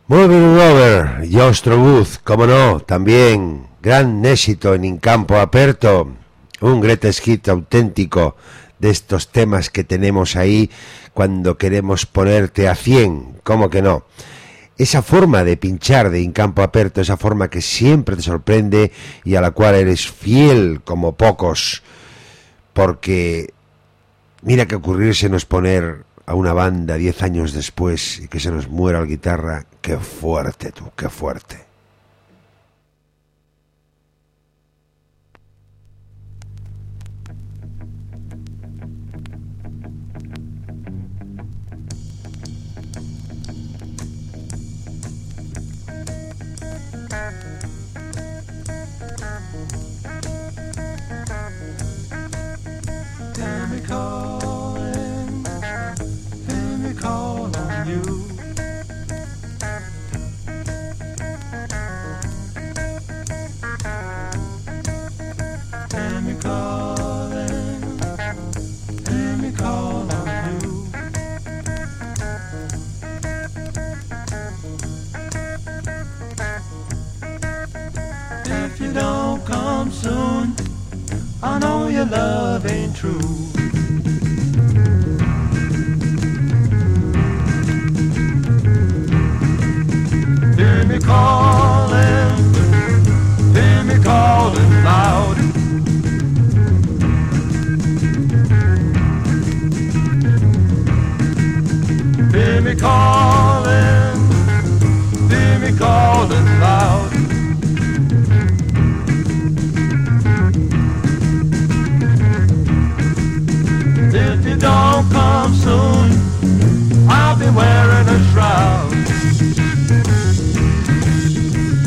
Moving Over, Josh Trobuz, como no, también gran éxito en In Campo Aperto, un greatest hit auténtico de estos temas que tenemos ahí cuando queremos ponerte a cien, como que no. Esa forma de pinchar de In Campo Aperto, esa forma que siempre te sorprende y a la cual eres fiel como pocos, porque mira que ocurrirse nos poner a una banda diez años después y que se nos muera la guitarra, qué fuerte tú, qué fuerte. If you don't come soon, I know your love ain't true. Hear me calling, hear me calling loud. Hear me calling, hear me calling loud. If you don't come soon, I'll be wearing a shroud.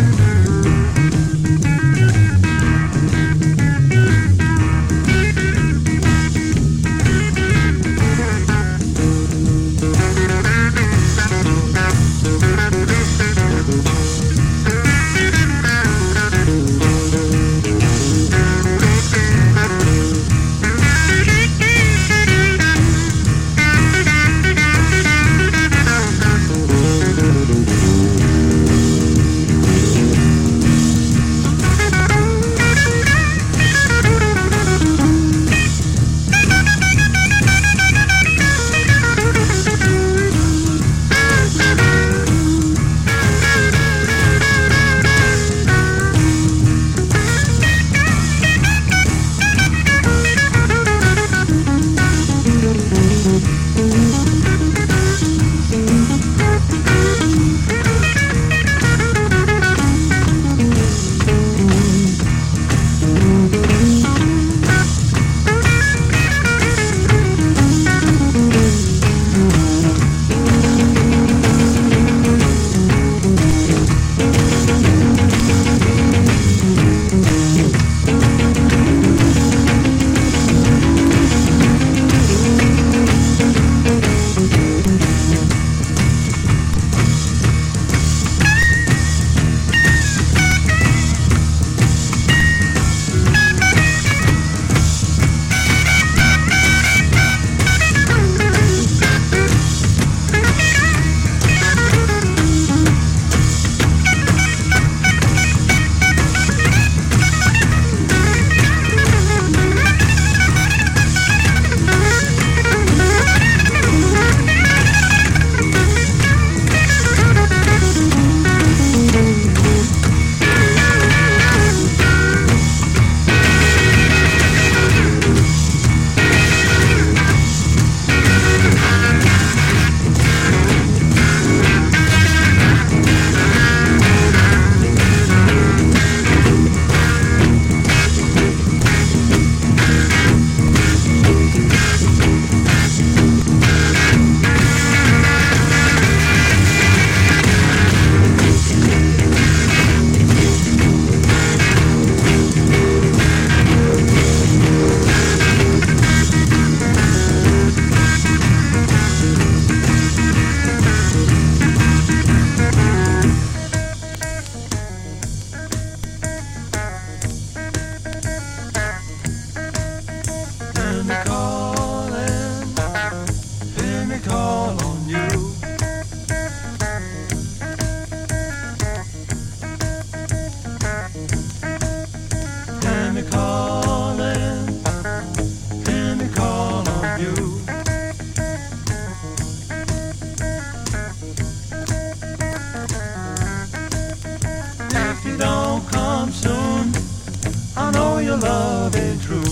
your love ain't true.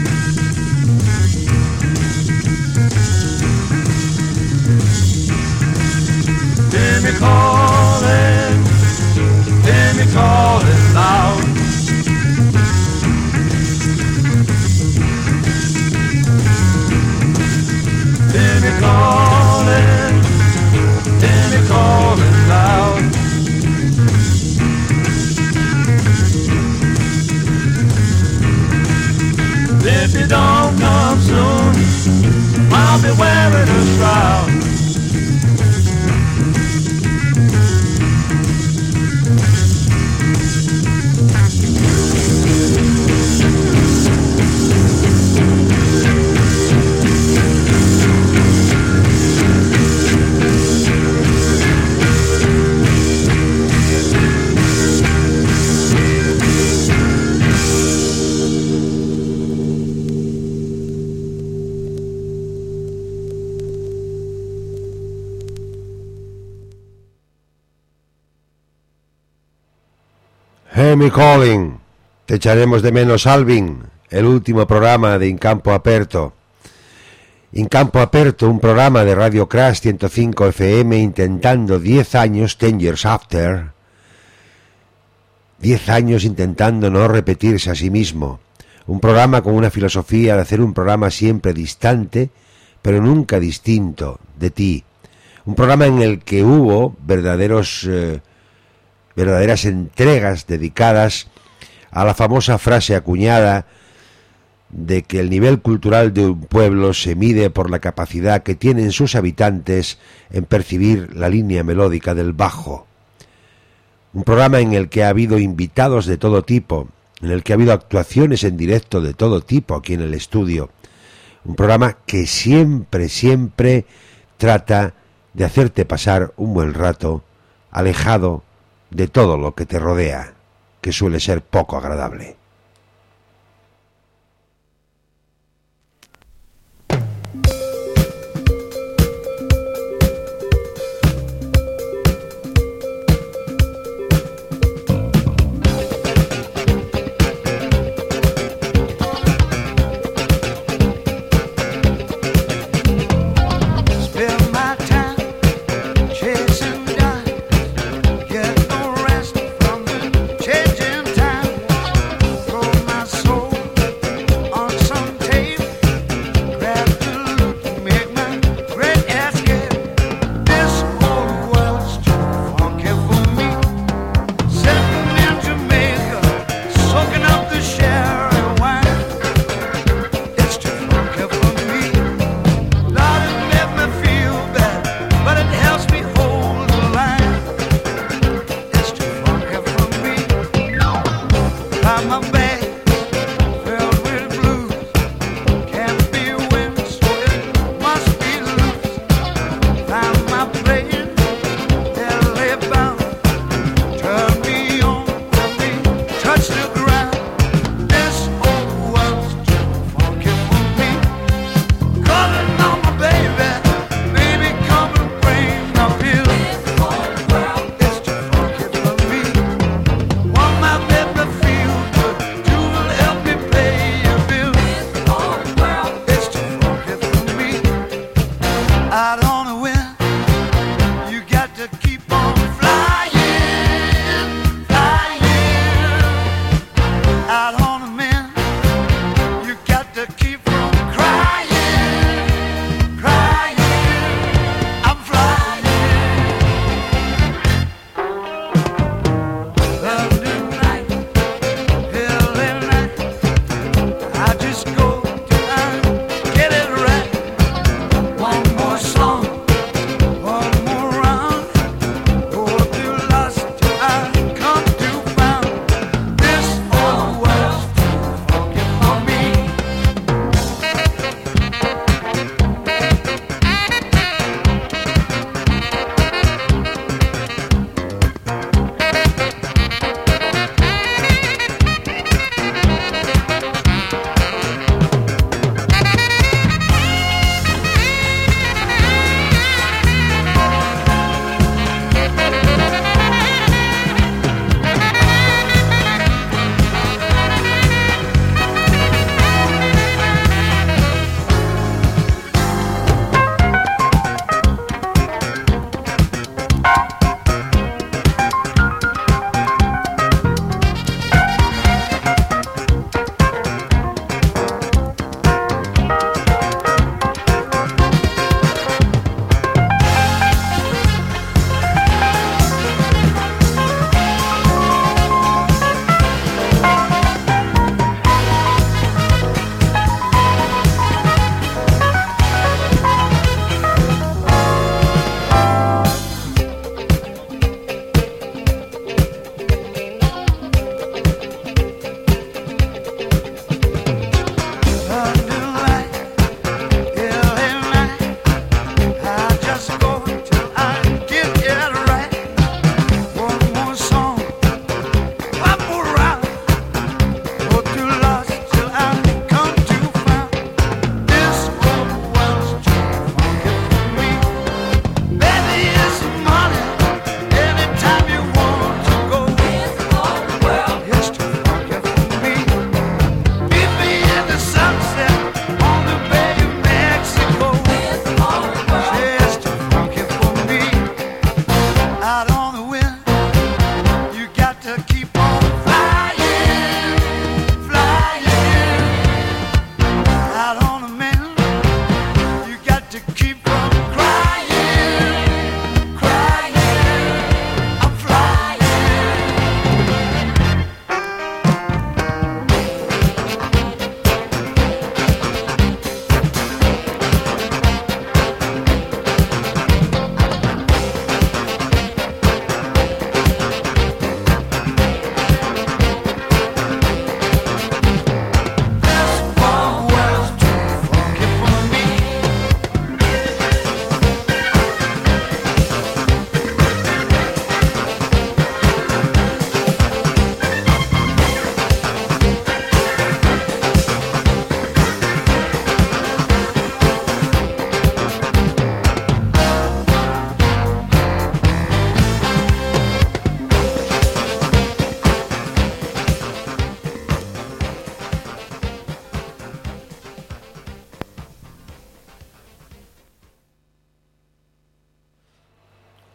Hear me calling, hear me calling loud. Hear me calling, hear me calling loud. If you don't come soon, I'll be wearing a shroud. Hear me calling. Te echaremos de menos, Alvin. El último programa de In Campo Aperto. In Campo Aperto, un programa de Radio Crash ciento cinco F M intentando diez años, ten years after, diez años intentando no repetirse a sí mismo. Un programa con una filosofía de hacer un programa siempre distante, pero nunca distinto de ti. Un programa en el que hubo verdaderos... Eh, verdaderas entregas dedicadas a la famosa frase acuñada de que el nivel cultural de un pueblo se mide por la capacidad que tienen sus habitantes en percibir la línea melódica del bajo. Un programa en el que ha habido invitados de todo tipo, en el que ha habido actuaciones en directo de todo tipo aquí en el estudio. Un programa que siempre, siempre trata de hacerte pasar un buen rato, alejado de todo lo que te rodea, que suele ser poco agradable. Spend my time chasing down, get no rest from the changing time.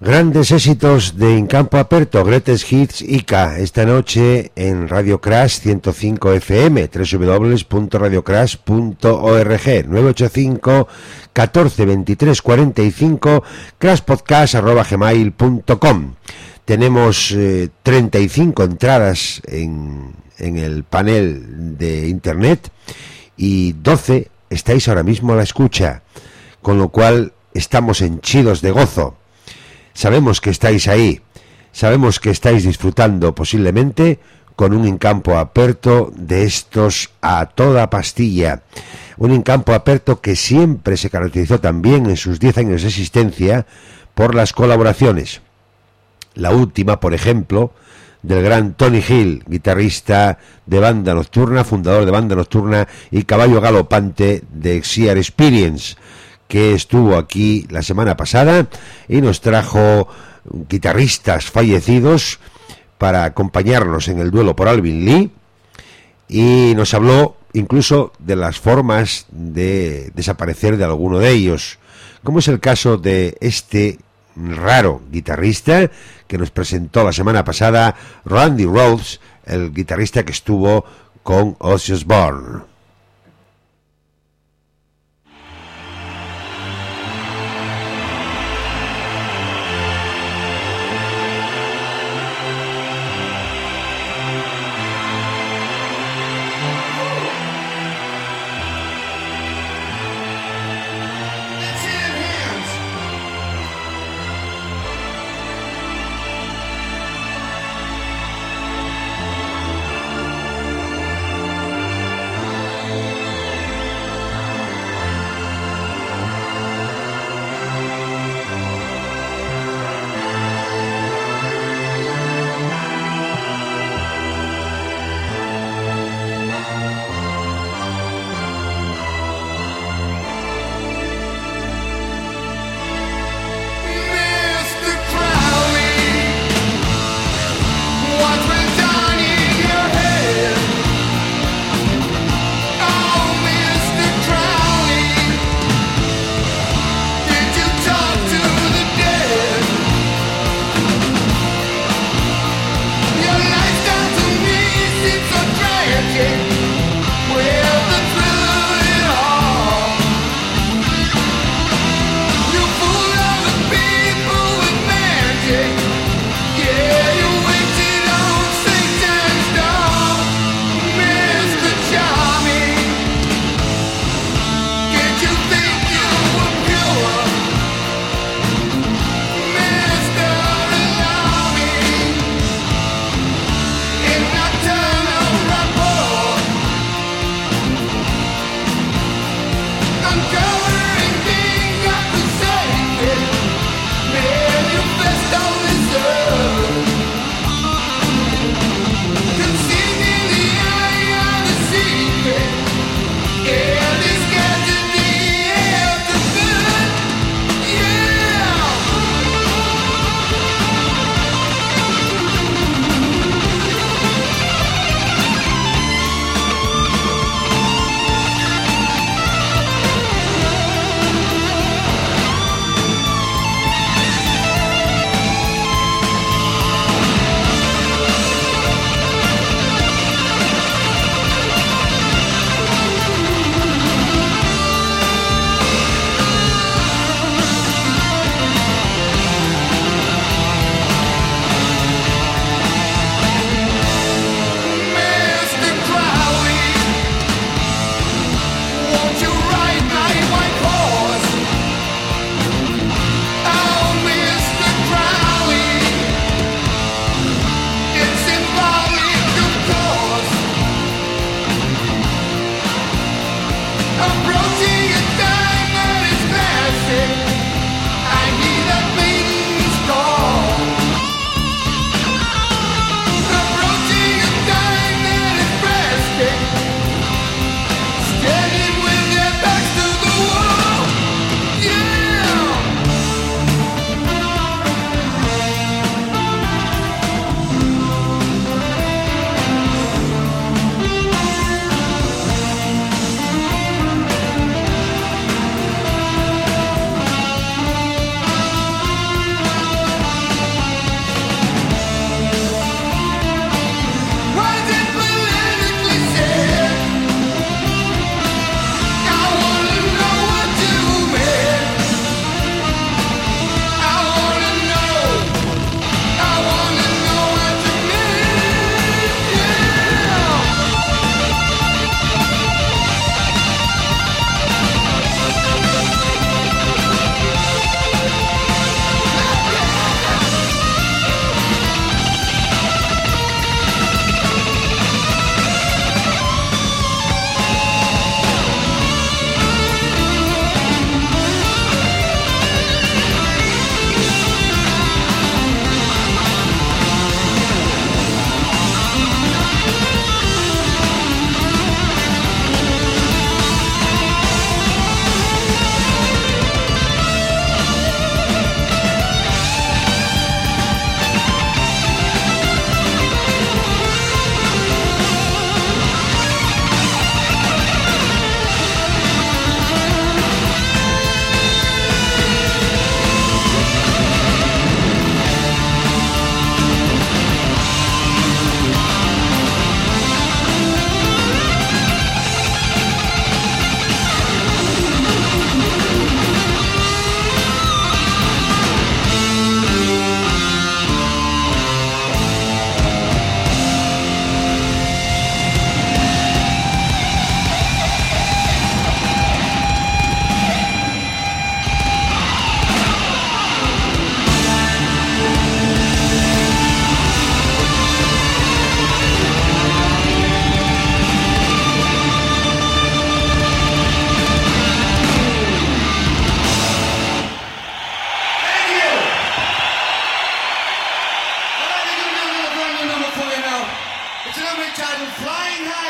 Grandes éxitos de Incampo Aperto, Greatest Hits I C A, esta noche en Radio Crash ciento cinco F M, doble u doble u doble u punto radio crash punto org, nueve ocho cinco, catorce, veintitrés, cuarenta y cinco, crashpodcast arroba gmail punto com. Tenemos eh, treinta y cinco entradas en, en el panel de internet y doce estáis ahora mismo a la escucha, con lo cual estamos henchidos de gozo. Sabemos que estáis ahí, sabemos que estáis disfrutando posiblemente con un Incampo Aperto de estos a toda pastilla. Un Incampo Aperto que siempre se caracterizó también en sus diez años de existencia por las colaboraciones. La última, por ejemplo, del gran Tony Hill, guitarrista de Banda Nocturna, fundador de Banda Nocturna y caballo galopante de Exear Experience, que estuvo aquí la semana pasada y nos trajo guitarristas fallecidos para acompañarnos en el duelo por Alvin Lee, y nos habló incluso de las formas de desaparecer de alguno de ellos, como es el caso de este raro guitarrista que nos presentó la semana pasada, Randy Rhoads, el guitarrista que estuvo con Ozzy Osbourne. Thank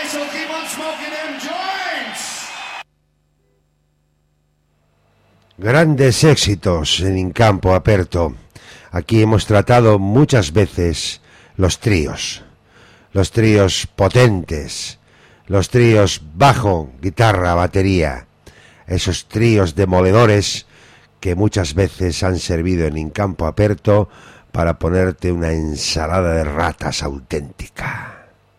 so keep on smoking them joints. Grandes éxitos en In Campo Aperto. Aquí hemos tratado muchas veces los tríos, los tríos potentes, los tríos bajo, guitarra, batería, esos tríos demoledores que muchas veces han servido en In Campo Aperto para ponerte una ensalada de ratas auténtica.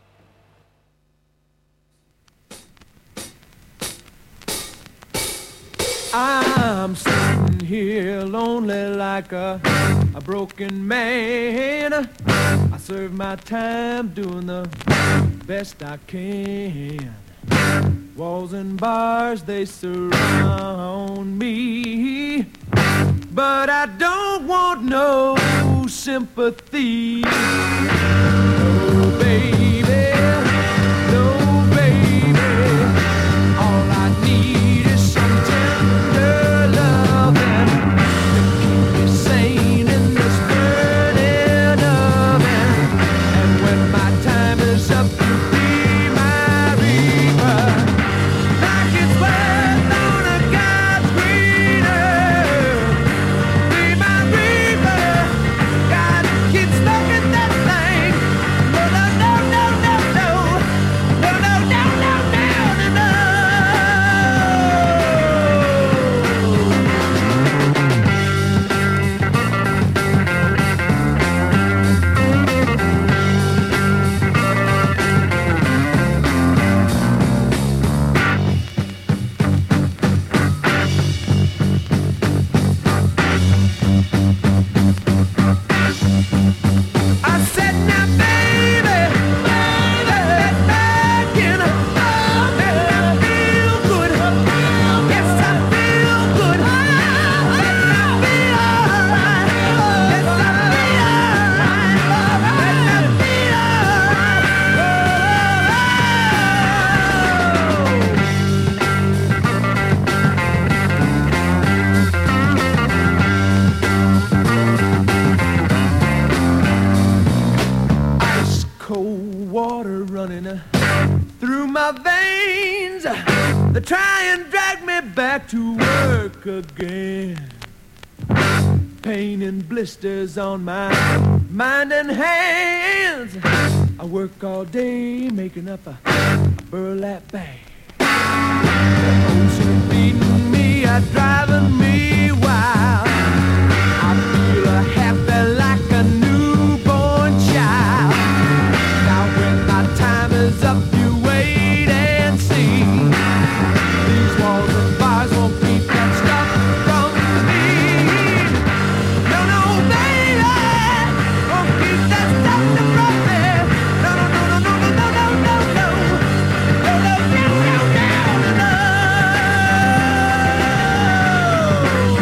I'm sitting here lonely like a, a broken man. I serve my time doing the best I can. Walls and bars, they surround me, but I don't want no sympathy. No, baby, no, baby. All I need is some tender loving to keep me sane in this burning oven. And when my time is up, you'll be my reaper. Like it's worth on a God's green earth. Be my reaper. Gotta keep smoking that thing. No, no, no, no, no, no. No, no, no, no, no, no, no. I said now, baby, baby, back in a moment, I feel good. Yes, I feel good. Yes, I feel alright. Yes, I feel alright. Yes, I feel Ice cold water running uh, through my veins. They try and drag me back to work again. Pain and blisters on my mind and hands. I work all day making up a, a burlap bag. The ocean beating me, are driving me wild. I feel a happy like a newborn child. Now when my time is up, you wait and see. These walls and bars won't keep that stuff from me. No, no, baby, won't keep that stuff from me. No, no, no, no, no, no, no, no, no, no, no, no, no, no, no, no.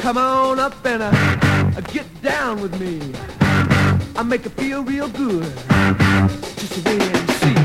come on up and uh, get down with me. I make it feel real good. Just wait and see.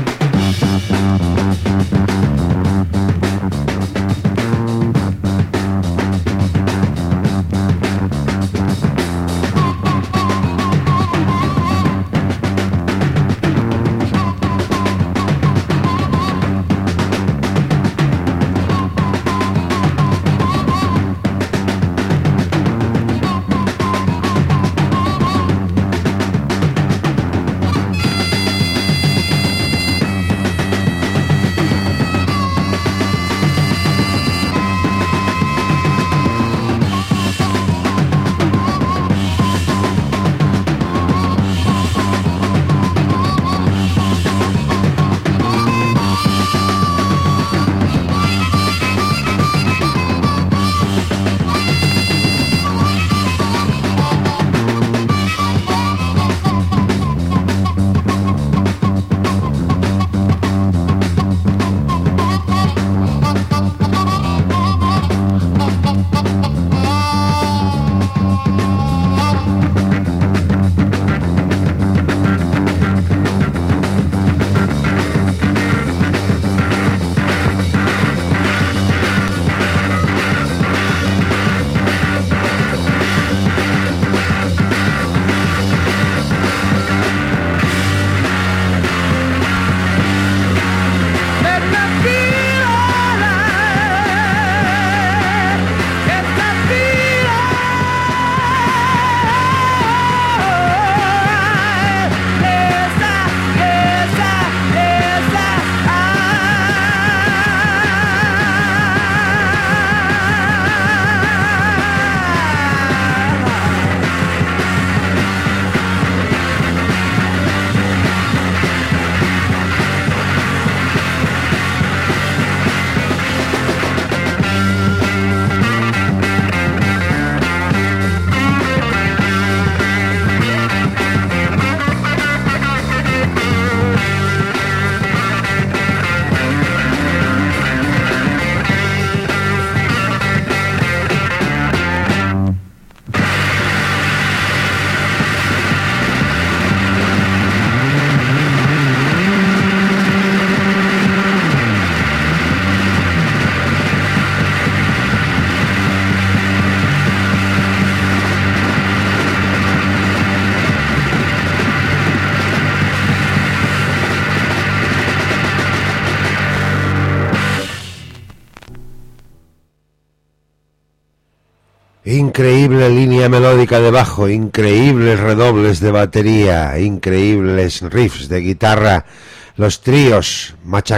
Increíble línea melódica de bajo, increíbles redobles de batería, increíbles riffs de guitarra, los tríos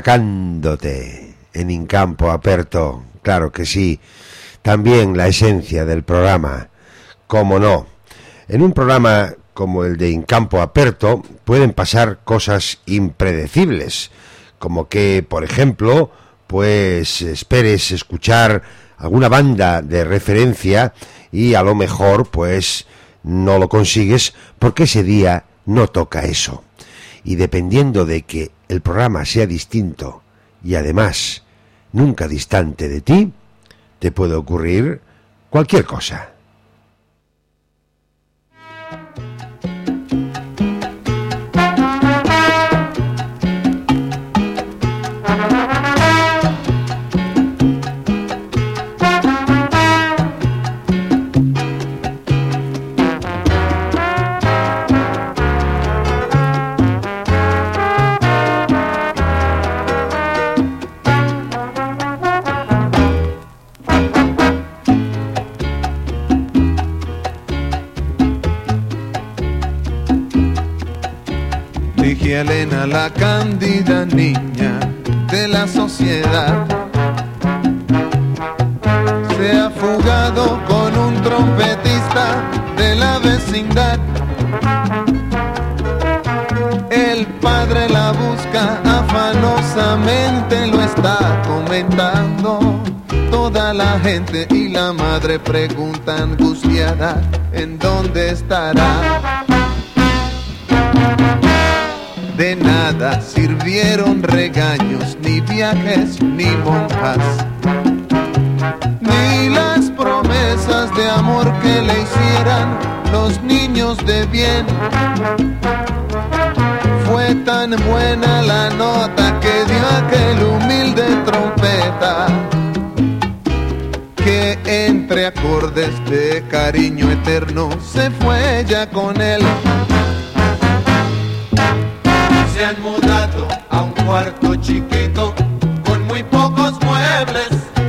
machacándote en In Campo Aperto, claro que sí, también la esencia del programa, cómo no. En un programa como el de In Campo Aperto pueden pasar cosas impredecibles, como que, por ejemplo, pues esperes escuchar alguna banda de referencia y a lo mejor pues no lo consigues porque ese día no toca eso. Y dependiendo de que el programa sea distinto y además nunca distante de ti, te puede ocurrir cualquier cosa. Elena, la cándida niña de la sociedad, se ha fugado con un trompetista de la vecindad. El padre la busca afanosamente, lo está comentando toda la gente, y la madre pregunta angustiada, ¿en dónde estará? De nada sirvieron regaños, ni viajes, ni monjas, ni las promesas de amor que le hicieran los niños de bien. Fue tan buena la nota que dio aquel humilde trompeta, que entre acordes de cariño eterno se fue ya con él. Se han mudado a un cuarto chiquito con muy pocos muebles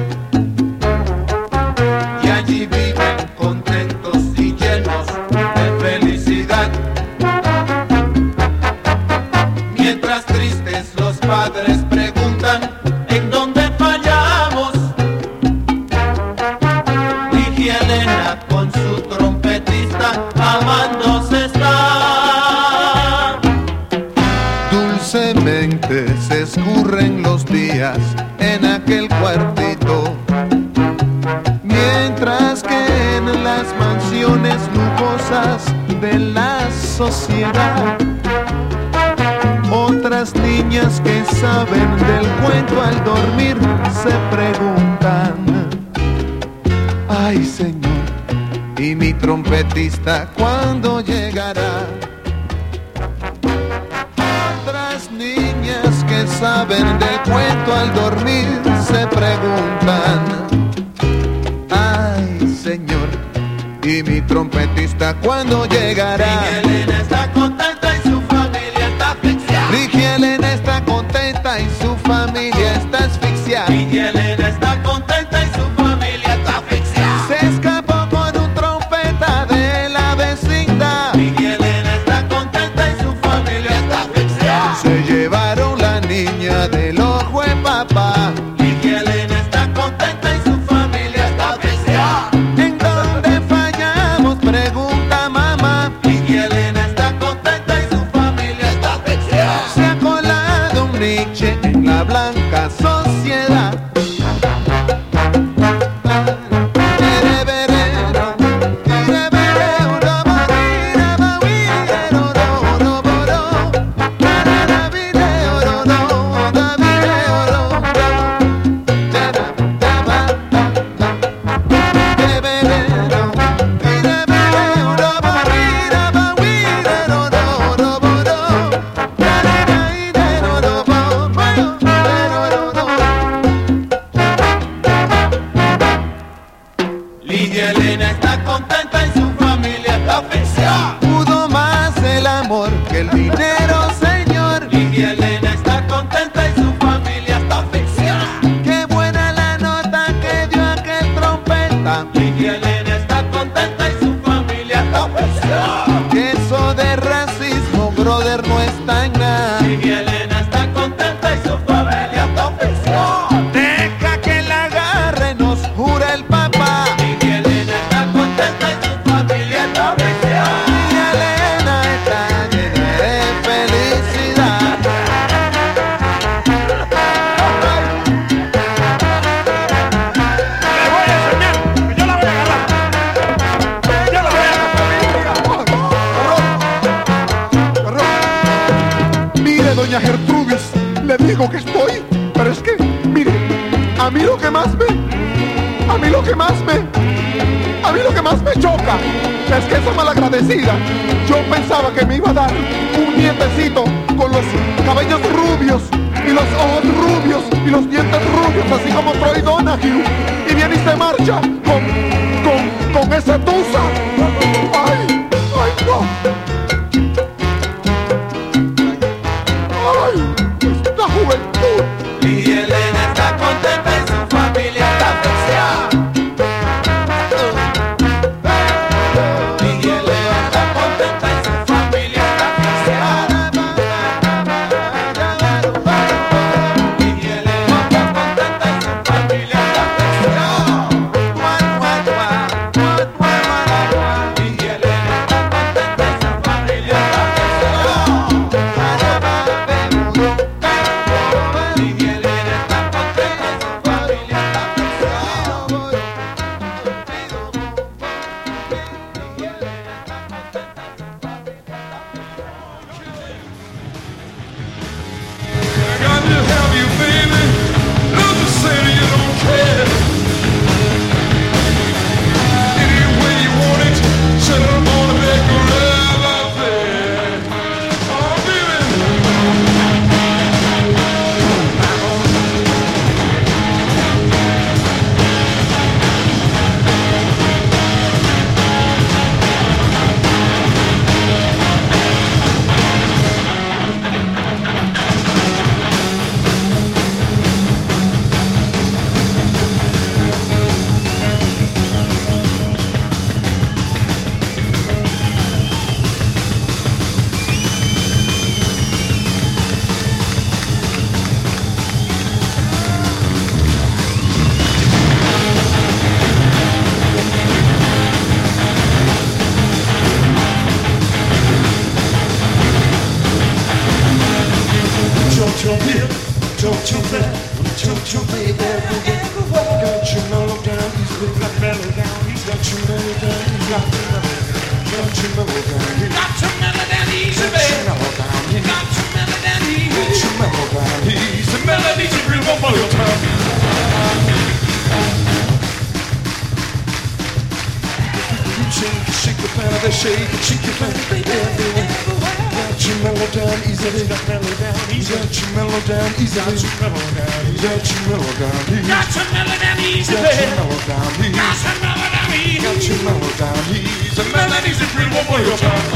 y allí viven contentos y llenos de felicidad. Mientras tristes los padres preguntan en dónde fallamos, Ligia Elena con su trompetista amándose está. Dulcemente se escurren los días en aquel cuartito, mientras que en las mansiones lujosas de la sociedad otras niñas que saben del cuento al dormir se preguntan: ay, Señor, ¿y mi trompetista cuándo llegará? Otras niñas que saben del cuento al dormir se preguntan: ay, Señor, ¿y mi trompetista cuándo llegará? Ligia Elena está contenta y su familia está asfixiada. Ligia Elena está contenta y su familia está asfixiada. Ligia Elena está contenta y su familia está asfixiada. Se escapó con un trompeta de la vecindad. Ligia Elena está contenta y su familia está asfixiada. Se llevaron la niña del ojo de papá. Ligia Elena está contenta y su familia está asfixiada. ¿En dónde fallamos? Pregunta mamá. Ligia Elena está contenta y su familia está asfixiada. Se ha colado un Nietzsche en la blanca sociedad. Ligia Elena está contenta y su familia está asfixiada. Pudo más el amor que el dinero, señor. Ligia Elena está contenta y su familia está asfixiada. Qué buena la nota que dio aquel trompeta. Ligia Elena está contenta y su familia está asfixiada. Que eso de racismo, brother, no está en nada. Ligia Elena está contenta y su familia está asfixiada. Deja que la agarre, nos jura el papá. Ligia Elena está contenta y su familia está asfixiada. Ligia Elena está llena de felicidad. Le voy a enseñar, que yo la voy a agarrar. Yo la voy a agarrar. Mire, doña Gertrudis, le digo que estoy, pero es que, mire, a mí lo que más me, a mí lo que más me, a mí lo que más me choca es que esa malagradecida, yo pensaba que me iba a dar un nietecito con los cabellos rubios y los ojos rubios y los dientes rubios, así como Troy Donahue, y viene y se marcha con, con, con esa tusa. Ay, ay, no. ¡Ay! ¡Esta juventud! Ligia Elena está contenta y su familia está asfixiada. Ligia Elena está contenta y su familia está asfixiada. Ligia Elena está contenta y su familia está asfixiada. Ligia Elena está contenta y su got your baby, got your baby everywhere. Got your mellow down easy, got mellow down easy, got your mellow down easy, got your mellow down easy, got your mellow down easy, baby. Got your mellow down easy, got your mellow down easy, melody to bring one more time. Shake, shake the pan, they shake, shake the pan, baby everywhere. Got your mellow down easy, got mellow down easy, got your mellow down easy, got your mellow down easy, got your mellow down easy, got your mellow down easy, got your mellow down easy, got your mellow down easy, got your mellow down easy, melodies and bring one more time.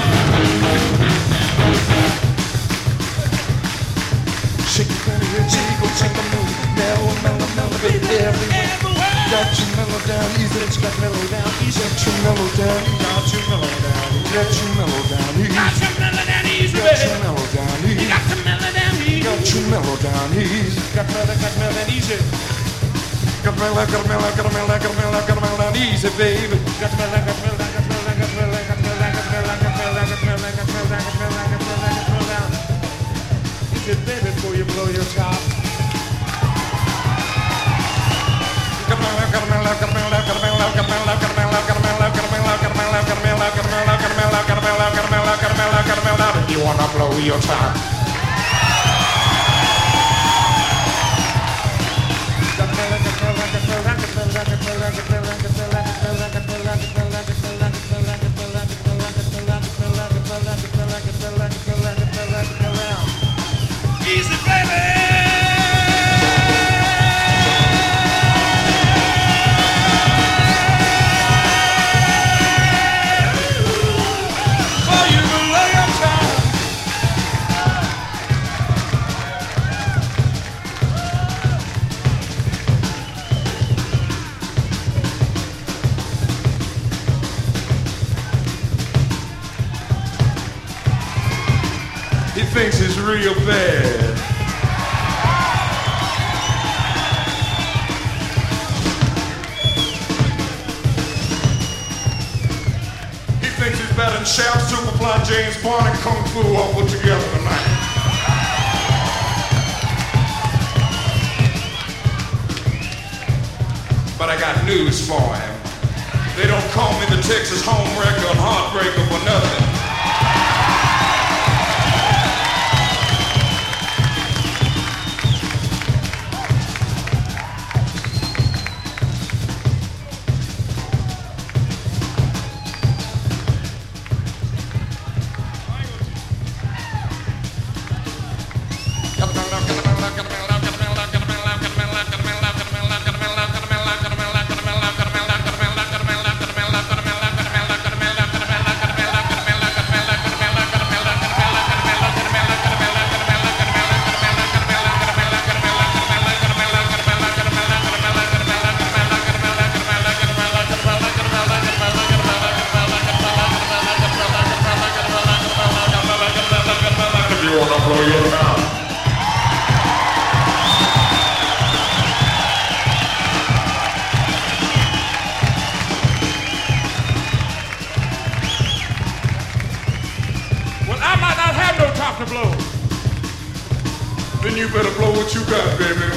Shake the pan, shake, go shake the mellow, mellow, mellow, mellow, baby everywhere. Got your mellow down easy, got mellow down easy, got your mellow down, got your mellow down, got your mellow down easy, got your mellow down easy, got your mellow down easy, got your mellow down easy, got your mellow down easy, got mellow, got mellow down easy, got mellow, got mellow, got mellow, got mellow, got mellow down easy, baby, got mellow, got mellow, got mellow, got mellow, got mellow, got mellow, got mellow, got mellow, got mellow, got mellow, got mellow, got mellow down. Easy, baby, before you blow your top. You wanna blow your top? Easy, baby. Thinks it's real bad. He thinks he's better than Shout, Superfly, James Bond, and Kung Fu all put together tonight. But I got news for him. They don't call me the Texas homewrecker and heartbreaker for nothing. To blow, then you better blow what you got, baby.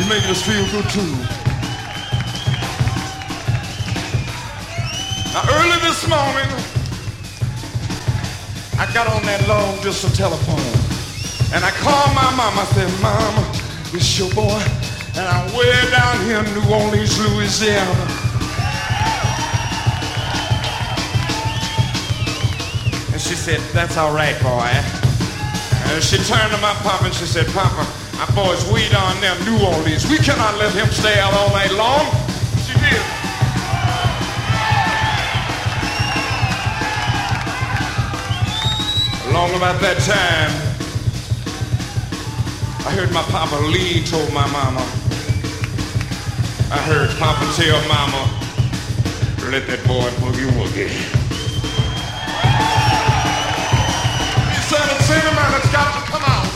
He's making us feel good too. Now early this morning, I got on that long distance telephone and I called my mama. I said, Mama, it's your boy, and I'm way down here in New Orleans, Louisiana. And she said, that's all right, boy. And she turned to my papa and she said, Papa, our boy's way down there in New Orleans. We cannot let him stay out all night long. She did. Along about that time, I heard my papa Lee told my mama. I heard Papa tell Mama, let that boy boogie woogie. He said, it's cinema that's got to come out.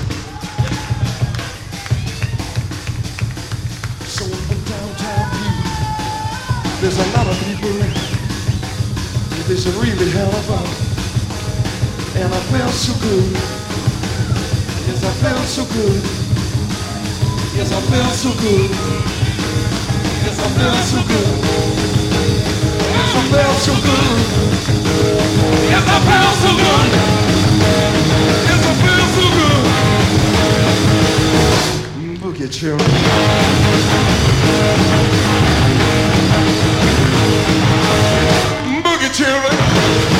So in downtown here, there's a lot of people that they should really have about. And I felt so good. Yes, I felt so good. Yes, I felt so good. Yes, I felt so good. Yes, I felt so good. Yes, I felt so good. Yes, I felt so good. Boogie children. Boogie children.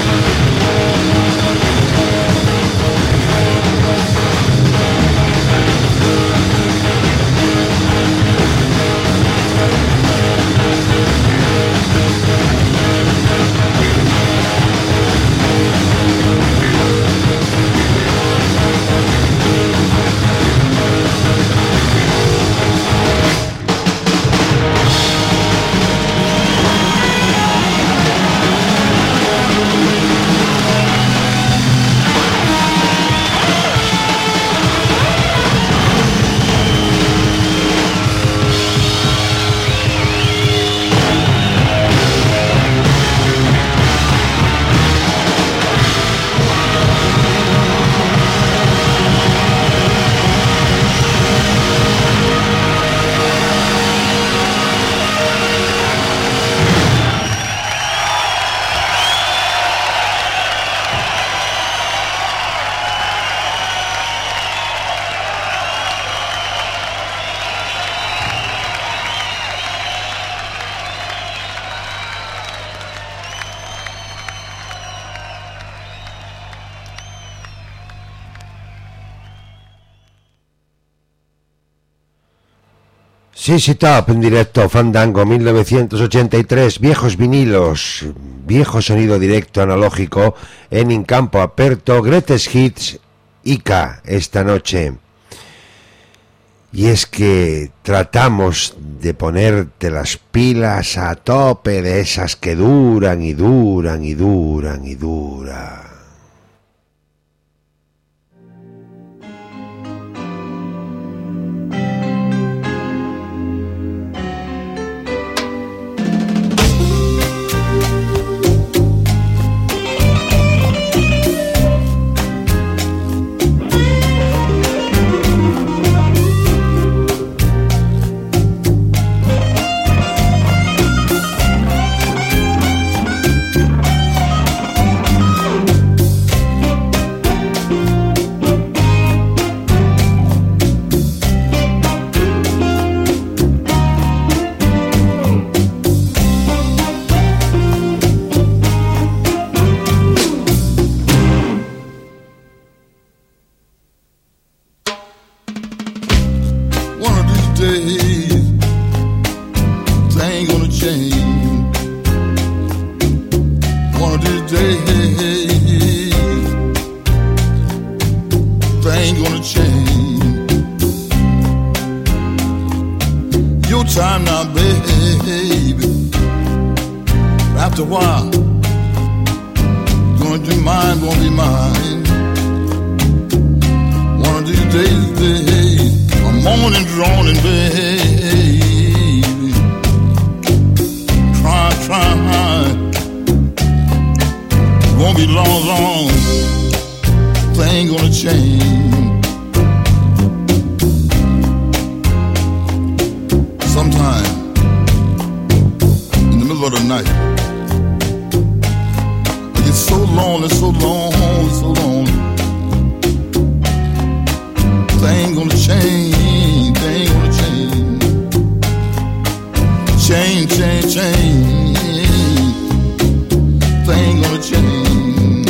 C C Top en directo, Fandango mil novecientos ochenta y tres, viejos vinilos, viejo sonido directo analógico en Incampo Aperto, Greatest Hits, Ica esta noche. Y es que tratamos de ponerte las pilas a tope, de esas que duran y duran y duran y duran. Change, change, change. Thing gonna change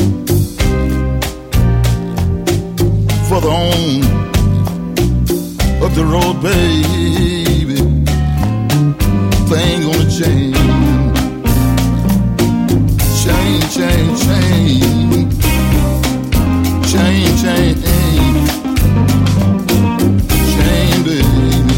for the home up the road, baby. Thing gonna change. Change, change, change. Change, change, change, baby.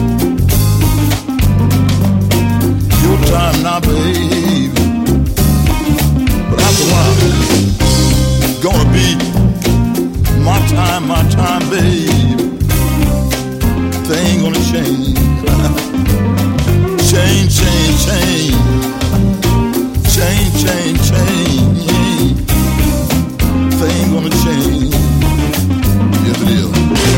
Your time now, baby. But after a while, it's gonna be my time, my time, baby. Thing gonna change. Change, change, change. Change, change, change. Thing gonna change. Yes, it is.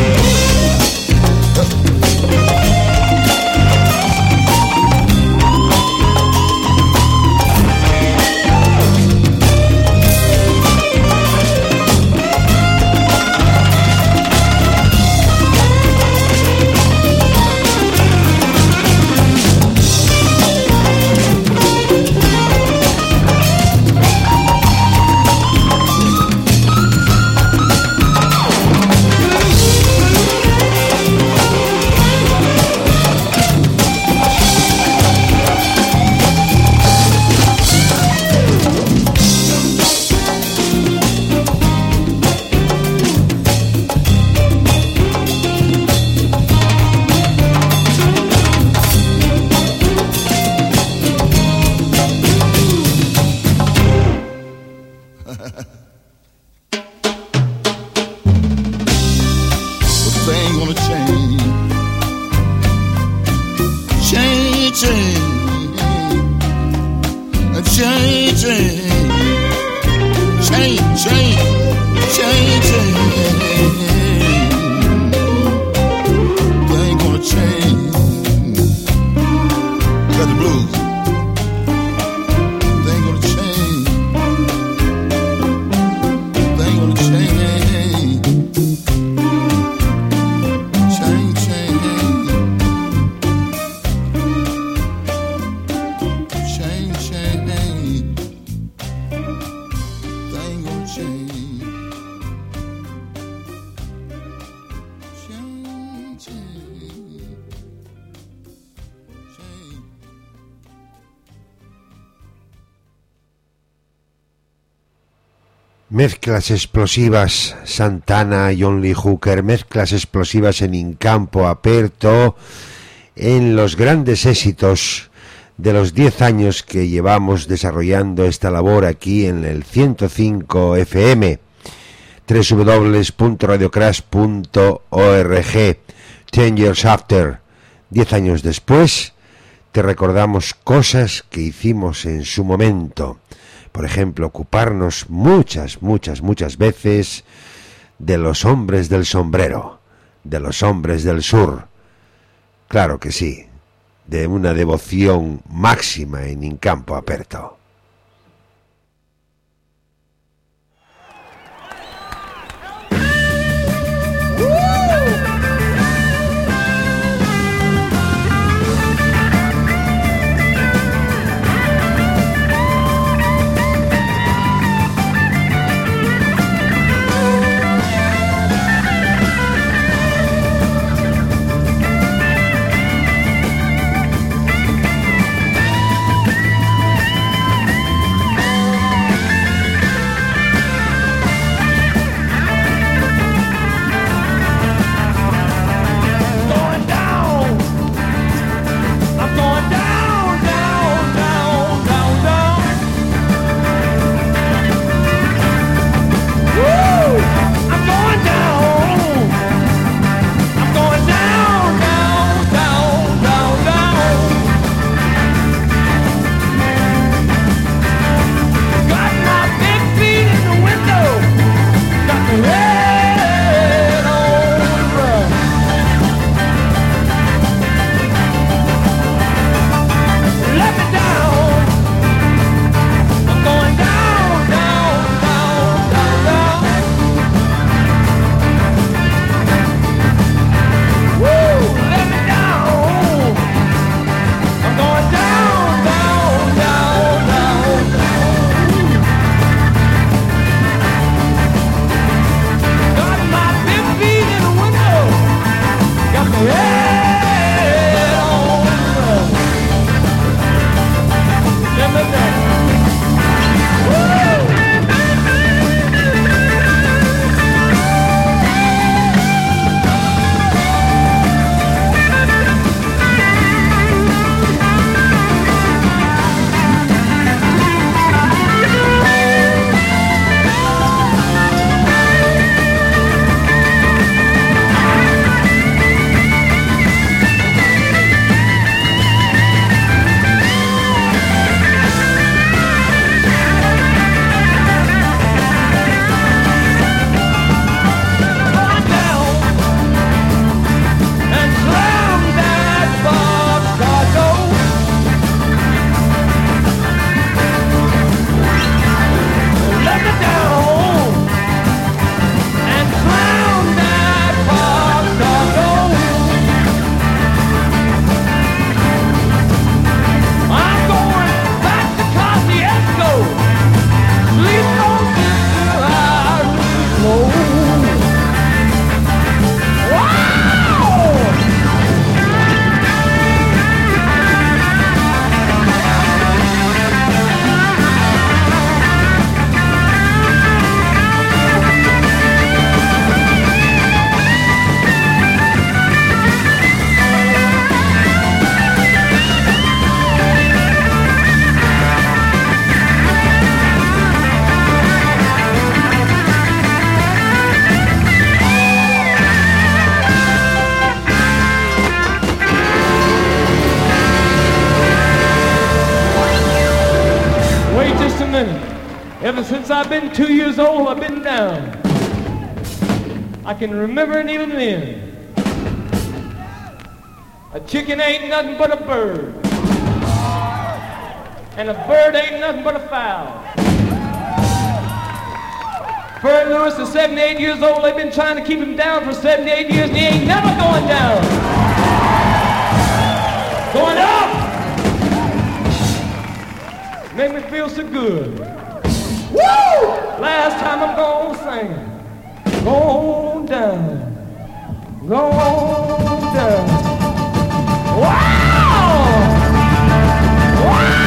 Mezclas explosivas, Santana y John Lee Hooker, mezclas explosivas en In Campo Aperto, en los grandes éxitos de los diez años que llevamos desarrollando esta labor aquí en el ciento cinco F M, doble u doble u doble u punto radio crash punto org. Ten years after, diez años después, te recordamos cosas que hicimos en su momento. Por ejemplo, ocuparnos muchas, muchas, muchas veces de los hombres del sombrero, de los hombres del sur. Claro que sí, de una devoción máxima en In Campo Aperto. Ever since I've been two years old, I've been down. I can remember it even then. A chicken ain't nothing but a bird. And a bird ain't nothing but a fowl. Ferd Lewis is seventy-eight years old. They've been trying to keep him down for seventy-eight years, and he ain't never going down. Going up! Make me feel so good. Woo! Last time I'm gonna sing. Go down. Go down. Wow! Wow!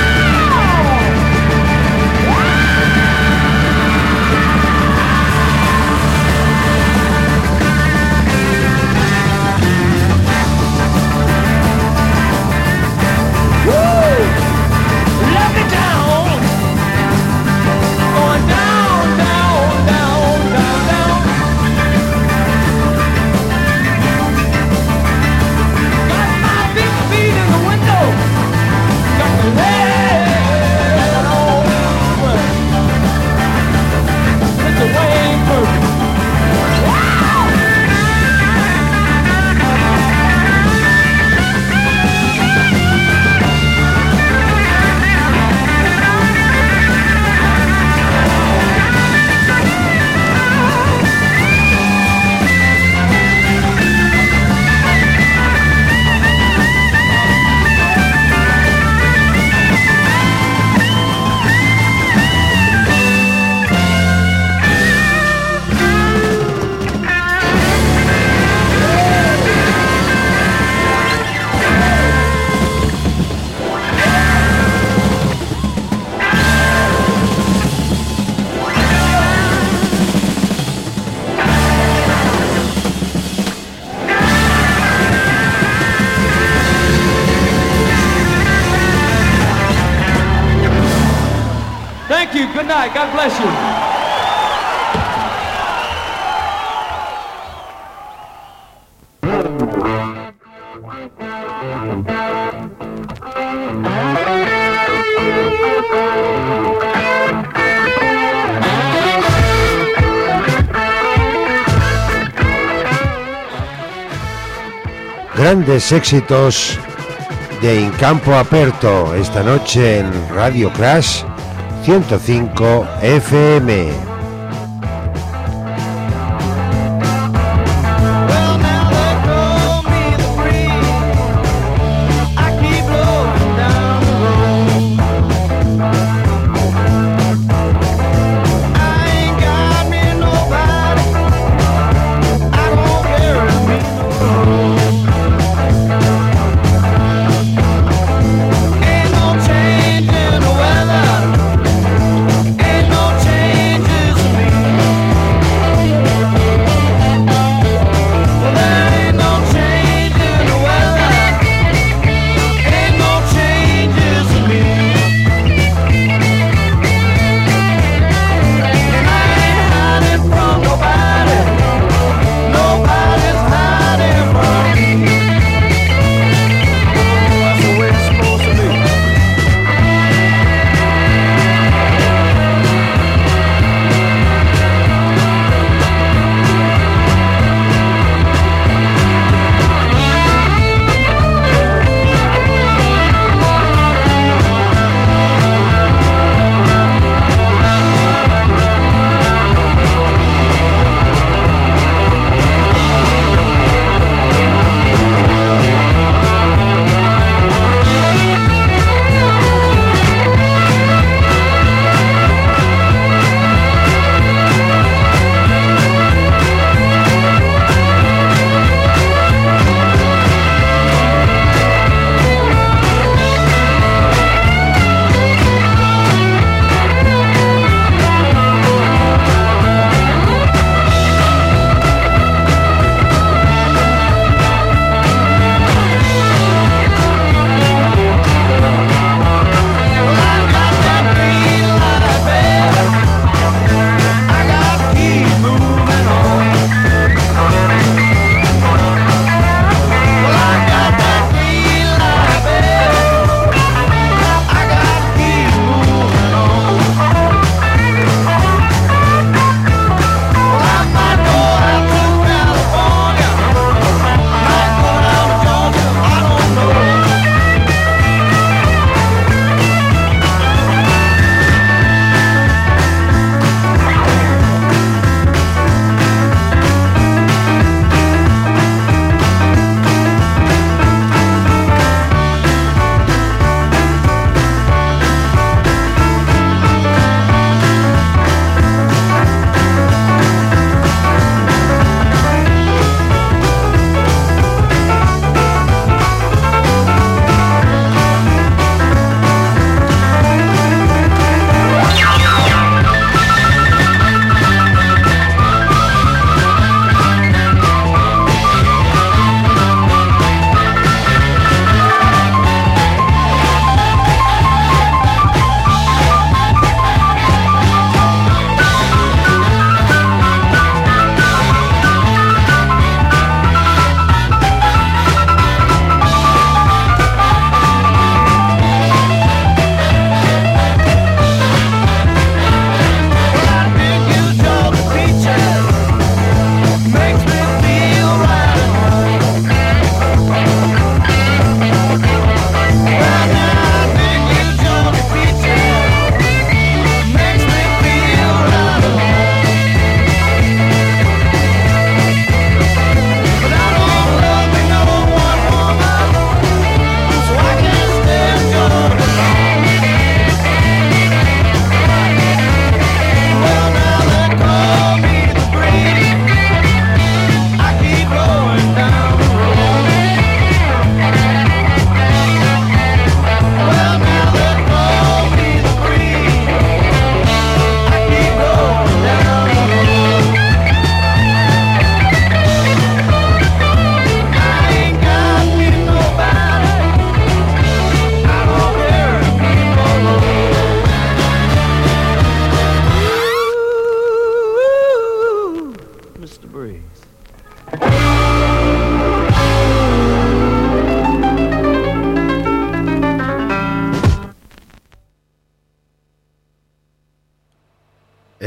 Good night. God bless you. Grandes éxitos de In Campo Aperto esta noche en Radio Crash ciento cinco F M. Change in the weather, ain't no changes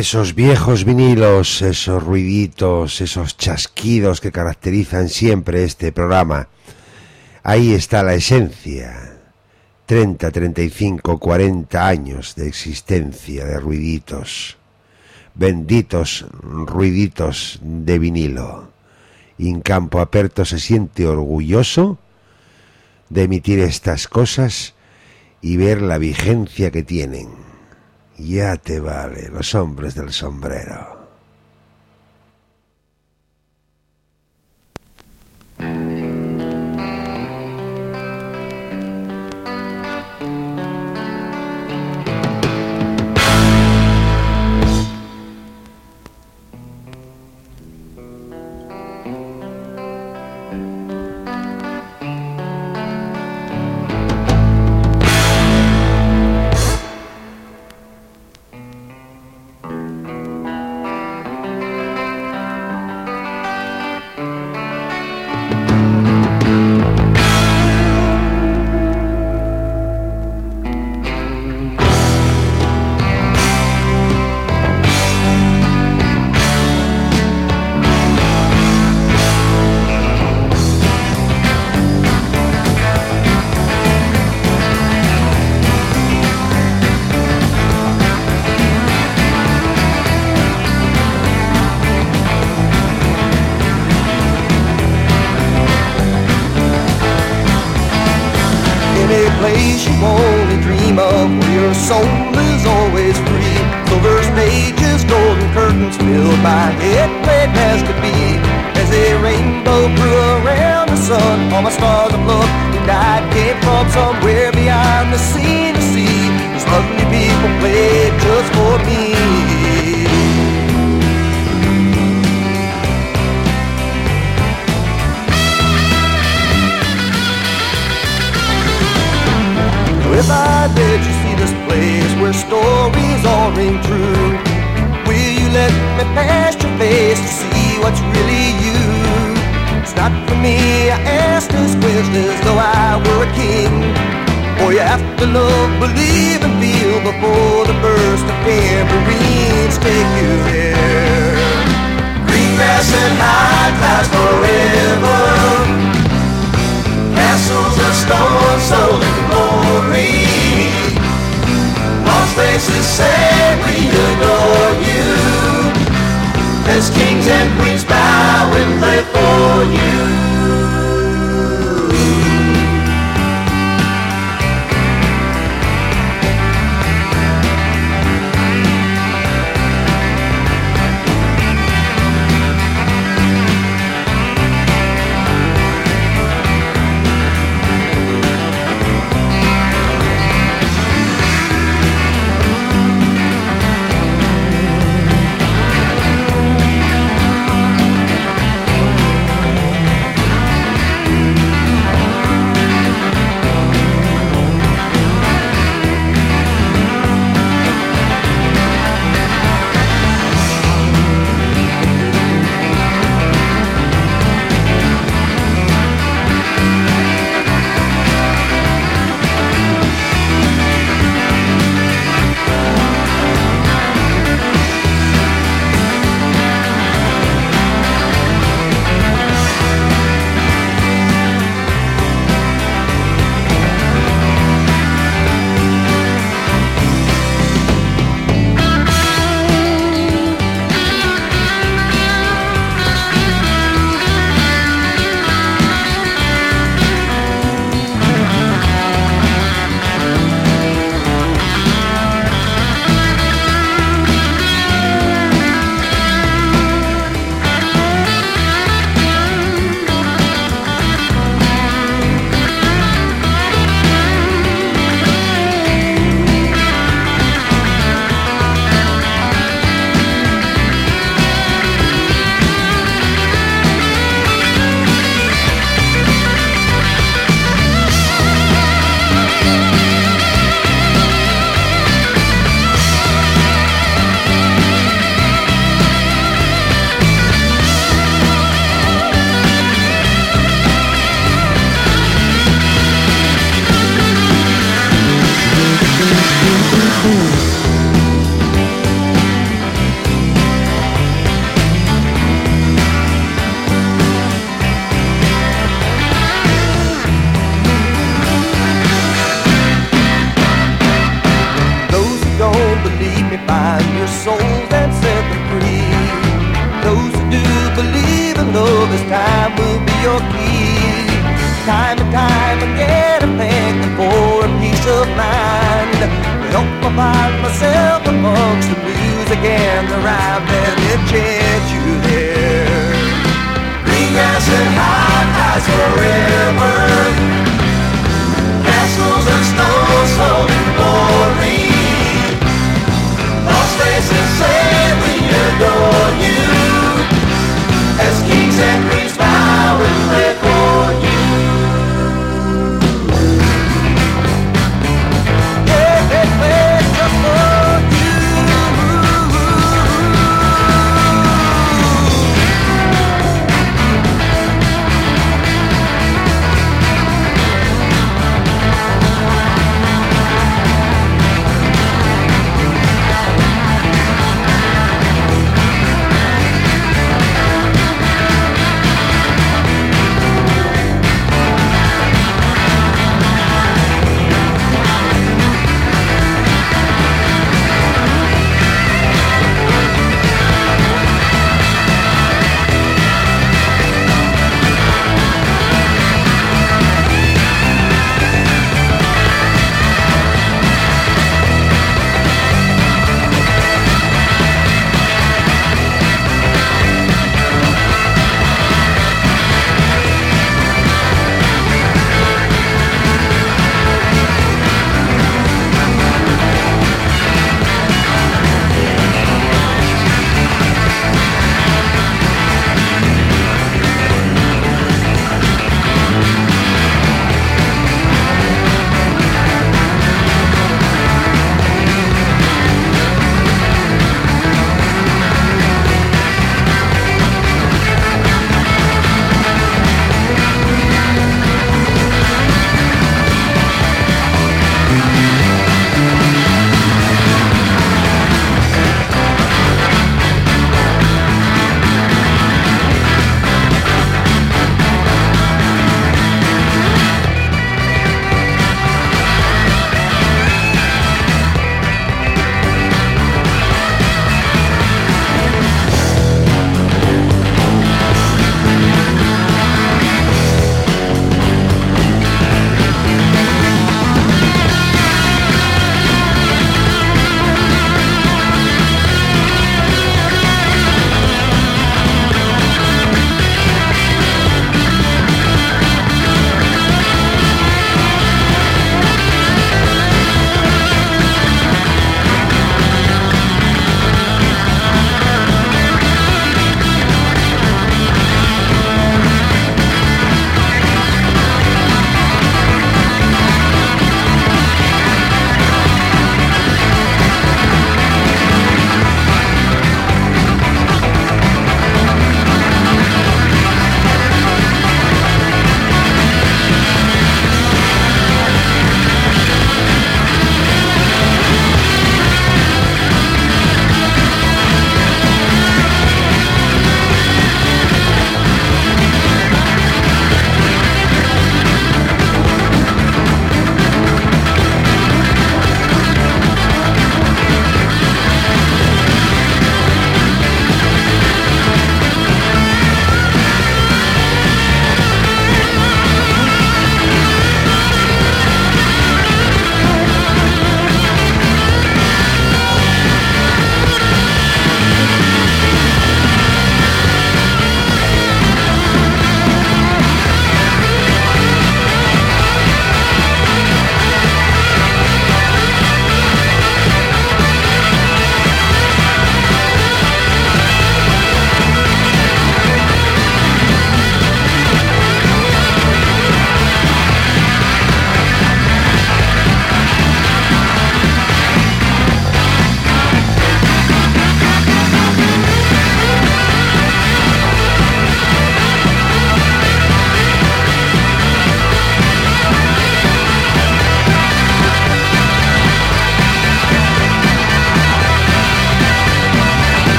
esos viejos vinilos, esos ruiditos, esos chasquidos que caracterizan siempre este programa. Ahí está la esencia. treinta, treinta y cinco, cuarenta años de existencia de ruiditos. Benditos ruiditos de vinilo. In Campo Aperto se siente orgulloso de emitir estas cosas y ver la vigencia que tienen. Ya te vale, los hombres del sombrero. place you only dream of, where your soul is always free. Silver stages, golden curtains filled by it played as could be. As a rainbow grew around the sun, all my stars of love and I came from somewhere beyond the sea to see. These lovely people played just for me. If I let you see this place where stories all ring true, will you let me past your face to see what's really you? It's not for me, I ask this question as though I were a king. For you have to love, believe and feel before the burst of tambourines take you there. Green grass and high clouds forever, castles of stone sold in glory. Lost faces say we adore you, as kings and queens bow and play for you. Time and time again I'm thankful for a peace of mind. To help me find myself amongst the music and the rhyme. And enchant you there. Green grass and hot eyes forever. Castles and snow so glory. Lost faces say we adore you. As kings and queens bow and live for you. Yeah, they play just for you.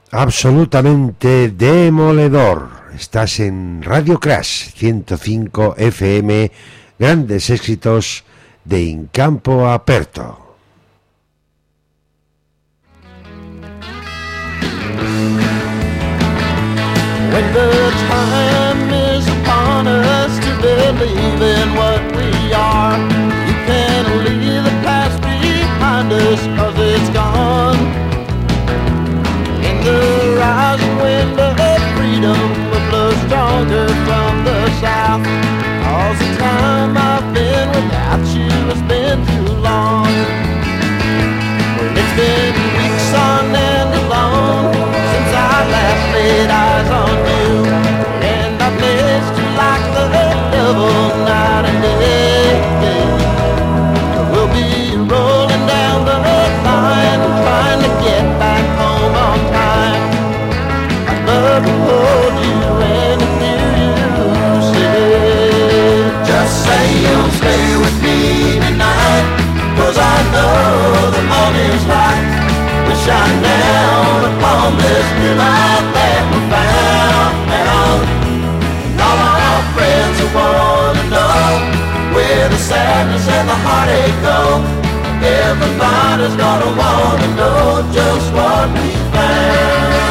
absolutamente demoledor. Estás en Radio Crash ciento cinco F M, grandes éxitos de In Campo Aperto. When the time is upon us to believe in what we are, you can leave the past behind us, cause it's gone. In the rising wind of freedom, we'll blow stronger from the south. All the time I've been without you has been too long. Well, it's been weeks on end alone since I last laid eyes on you, and I've missed you like the devil night and day. We'll be rolling down the line, trying to get back home on time. I'd love to hold you and hear you say, just say you'll stay with me tonight, cause I know the morning's light will shine down upon this new life that we found. And all our friends who wanna know where the sadness and the heartache go, everybody's gonna wanna know just what we found.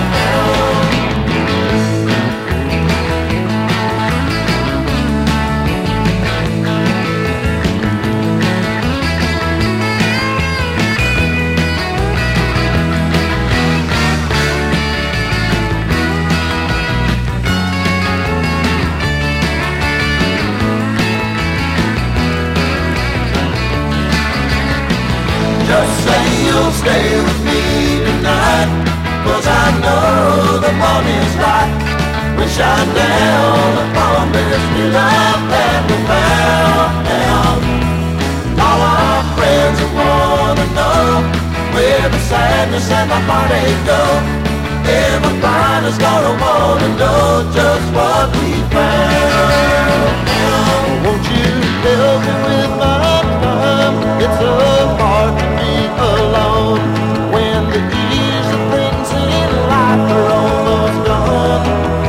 Just say you'll stay with me tonight, cause I know the morning's light will shine down upon this new life that we found. And all our friends who wanna know where the sadness and the heartache go, everybody's gonna wanna know just what we found. And won't you help me with my time? It's so hard to be alone when the easy things in life are almost gone.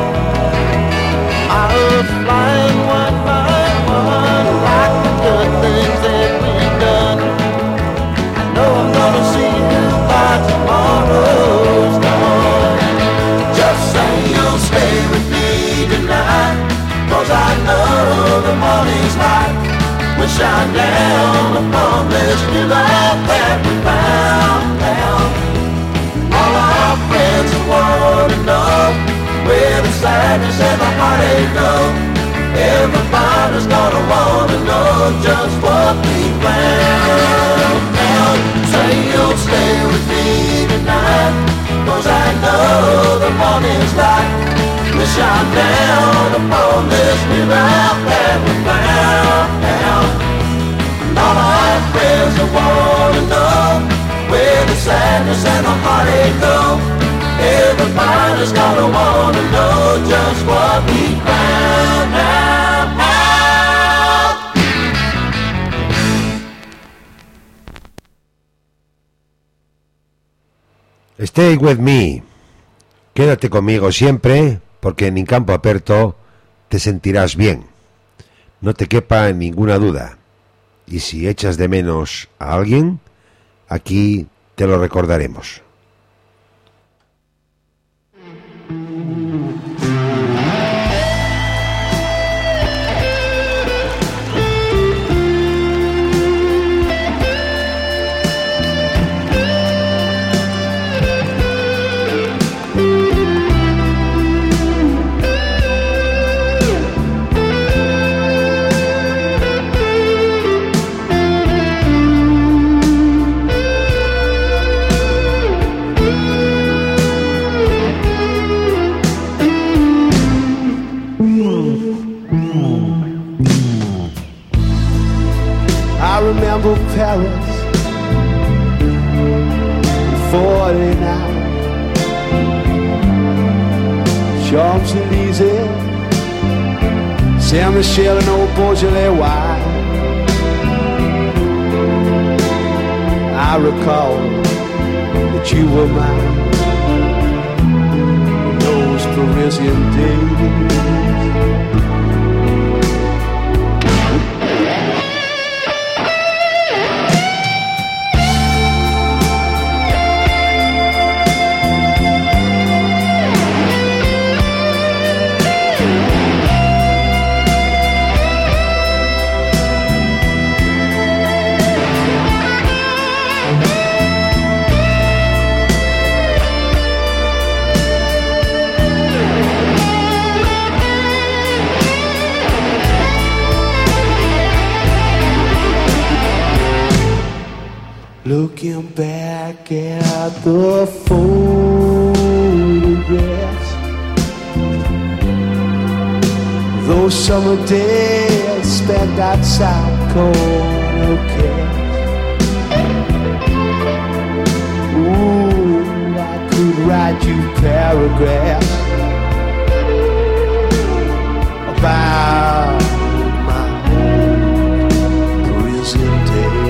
I was flying one by one like the good things that we've done. I know I'm gonna see you by tomorrow's dawn. Just say you'll stay with me tonight, cause I know the morning's light will shine down upon this new life that we found. All our friends who wanna know where the sadness and the heartache go, everybody's gonna wanna know just what we found. Now say you'll stay with me tonight, cause I know the morning's light will shine down upon this new life that we found. All our friends who wanna know where the sadness and the heartache go, everybody's gonna wanna know just what we found now, now. Stay with me. Quédate conmigo siempre, porque en In Campo Aperto te sentirás bien. No te quepa ninguna duda. Y si echas de menos a alguien, aquí te lo recordaremos. remember Paris in forty-nine, Champs-Élysées, Saint-Michel and old Beaujolais wine. I recall that you were mine. Parisian days. Looking back at the photographs, those summer days spent outside corner cafes. Ooh, I could write you paragraphs about my old prison days.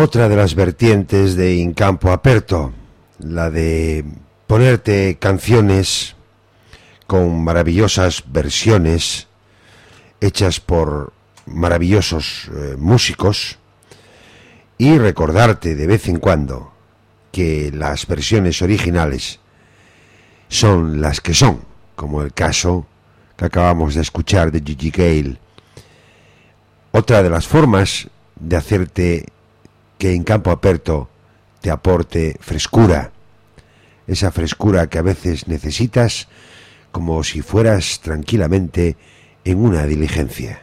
Otra de las vertientes de In Campo Aperto, la de ponerte canciones con maravillosas versiones hechas por maravillosos eh, músicos, y recordarte de vez en cuando que las versiones originales son las que son, como el caso que acabamos de escuchar de Gigi Gale. Otra de las formas de hacerte que In Campo Aperto te aporte frescura, esa frescura que a veces necesitas como si fueras tranquilamente en una diligencia.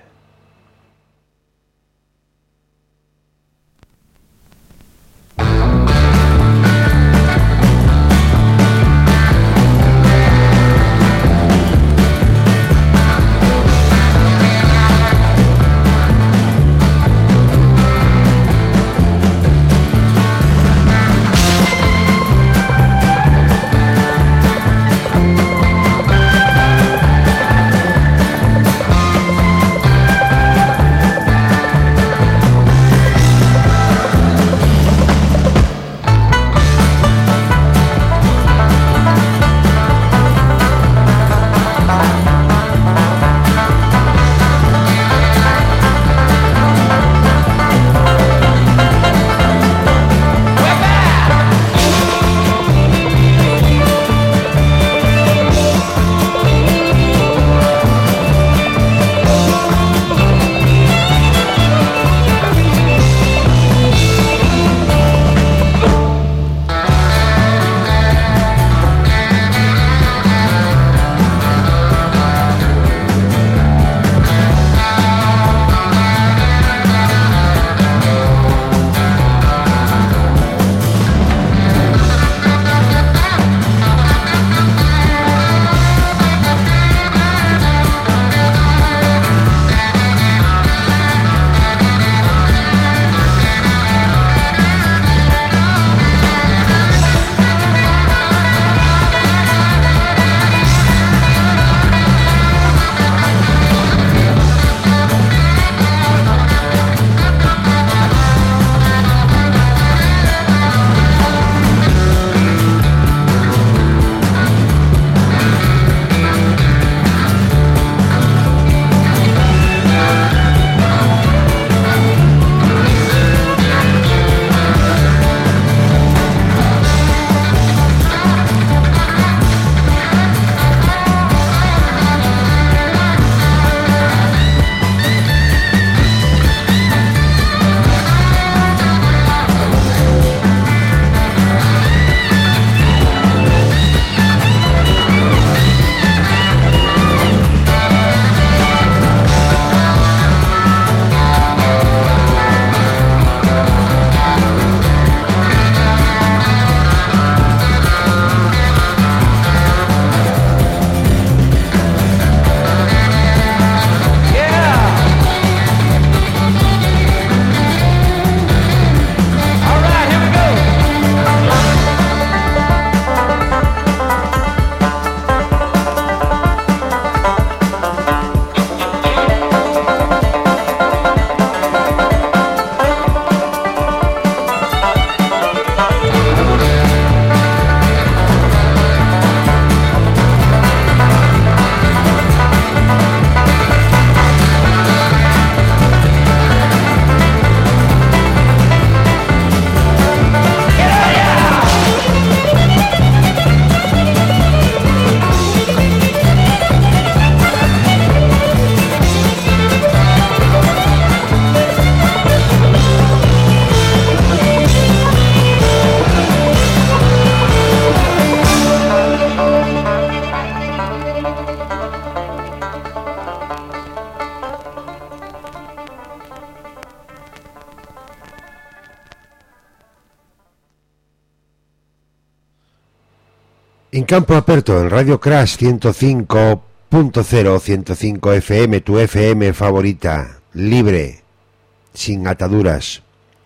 In Campo Aperto en Radio Crash ciento cinco punto cero, ciento cinco F M, tu F M favorita, libre, sin ataduras.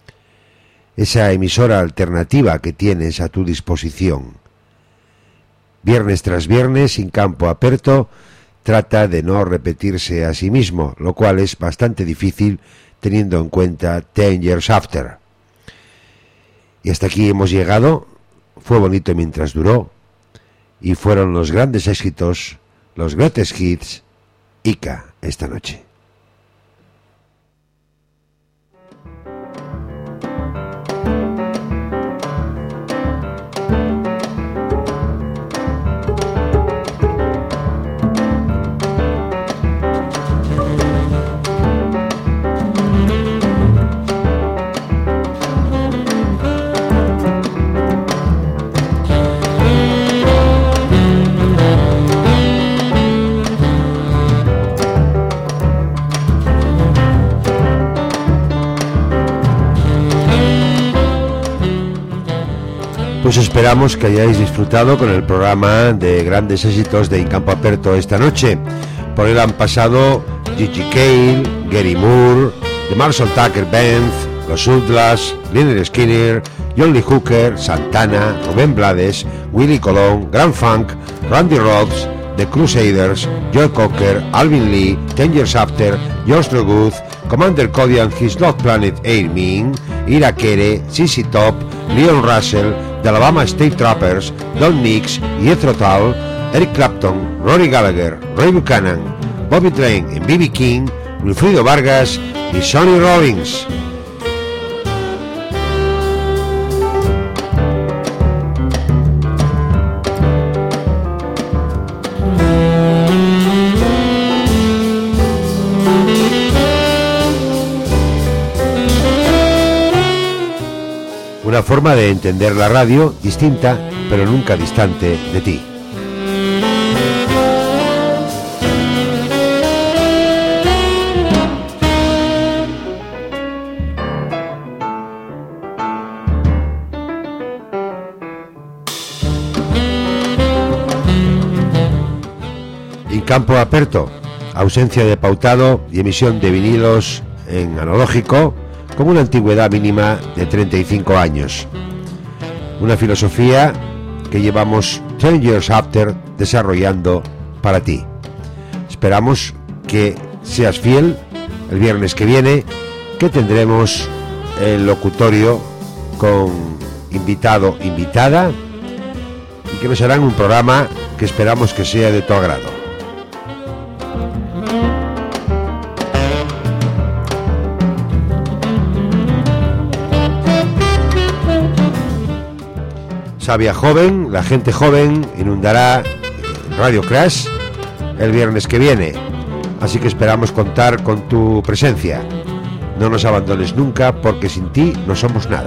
Esa emisora alternativa que tienes a tu disposición. Viernes tras viernes, In Campo Aperto trata de no repetirse a sí mismo, lo cual es bastante difícil teniendo en cuenta Ten Years After. Y hasta aquí hemos llegado. Fue bonito mientras duró. Y fueron los grandes éxitos, los greatest hits, Ica, esta noche. Pues esperamos que hayáis disfrutado con el programa de grandes éxitos de In Campo Aperto esta noche. Por él han pasado Gigi Cale, Gary Moore, The Marshall Tucker Band, Los Outlaws, Lynyrd Skynyrd, John Lee Hooker, Santana, Rubén Blades, Willie Colón, Grand Funk, Randy Rhoads, The Crusaders, Joe Cocker, Alvin Lee, Ten Years After, Josh Throgood, Commander Cody and His Love Planet Airmen, Ira Kere, C C Top, Leon Russell, The Alabama State Trappers, Don Nix, Jethro Tull, Eric Clapton, Rory Gallagher, Ray Buchanan, Bobby Darin and B B King, Wilfrido Vargas y Sonny Rollins. Una forma de entender la radio distinta, pero nunca distante de ti. In Campo Aperto, ausencia de pautado y emisión de vinilos en analógico, con una antigüedad mínima de treinta y cinco años. Una filosofía que llevamos Ten Years After desarrollando para ti. Esperamos que seas fiel el viernes que viene, que tendremos el locutorio con invitado, invitada, y que nos harán un programa que esperamos que sea de tu agrado. Sabia joven, la gente joven inundará Radio Crash el viernes que viene, así que esperamos contar con tu presencia. No nos abandones nunca, porque sin ti no somos nada.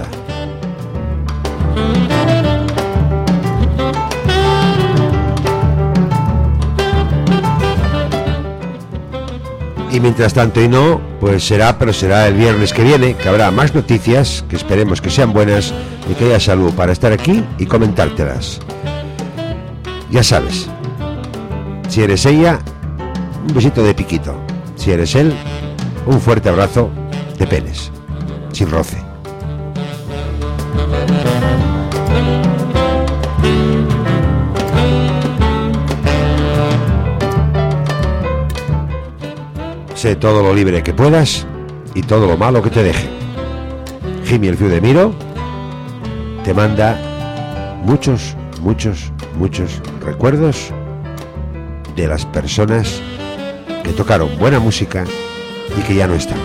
Y mientras tanto y no, pues será, pero será el viernes que viene, que habrá más noticias, que esperemos que sean buenas y que haya salud para estar aquí y comentártelas. Ya sabes, si eres ella, un besito de piquito. Si eres él, un fuerte abrazo de penes, sin roce. Sé todo lo libre que puedas y todo lo malo que te deje. Jimmy el Fiu de Miro te manda muchos, muchos, muchos recuerdos de las personas que tocaron buena música y que ya no están.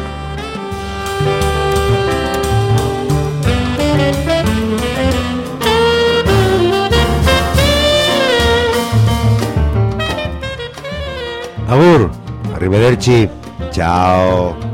Agur, arrivederci. Ciao.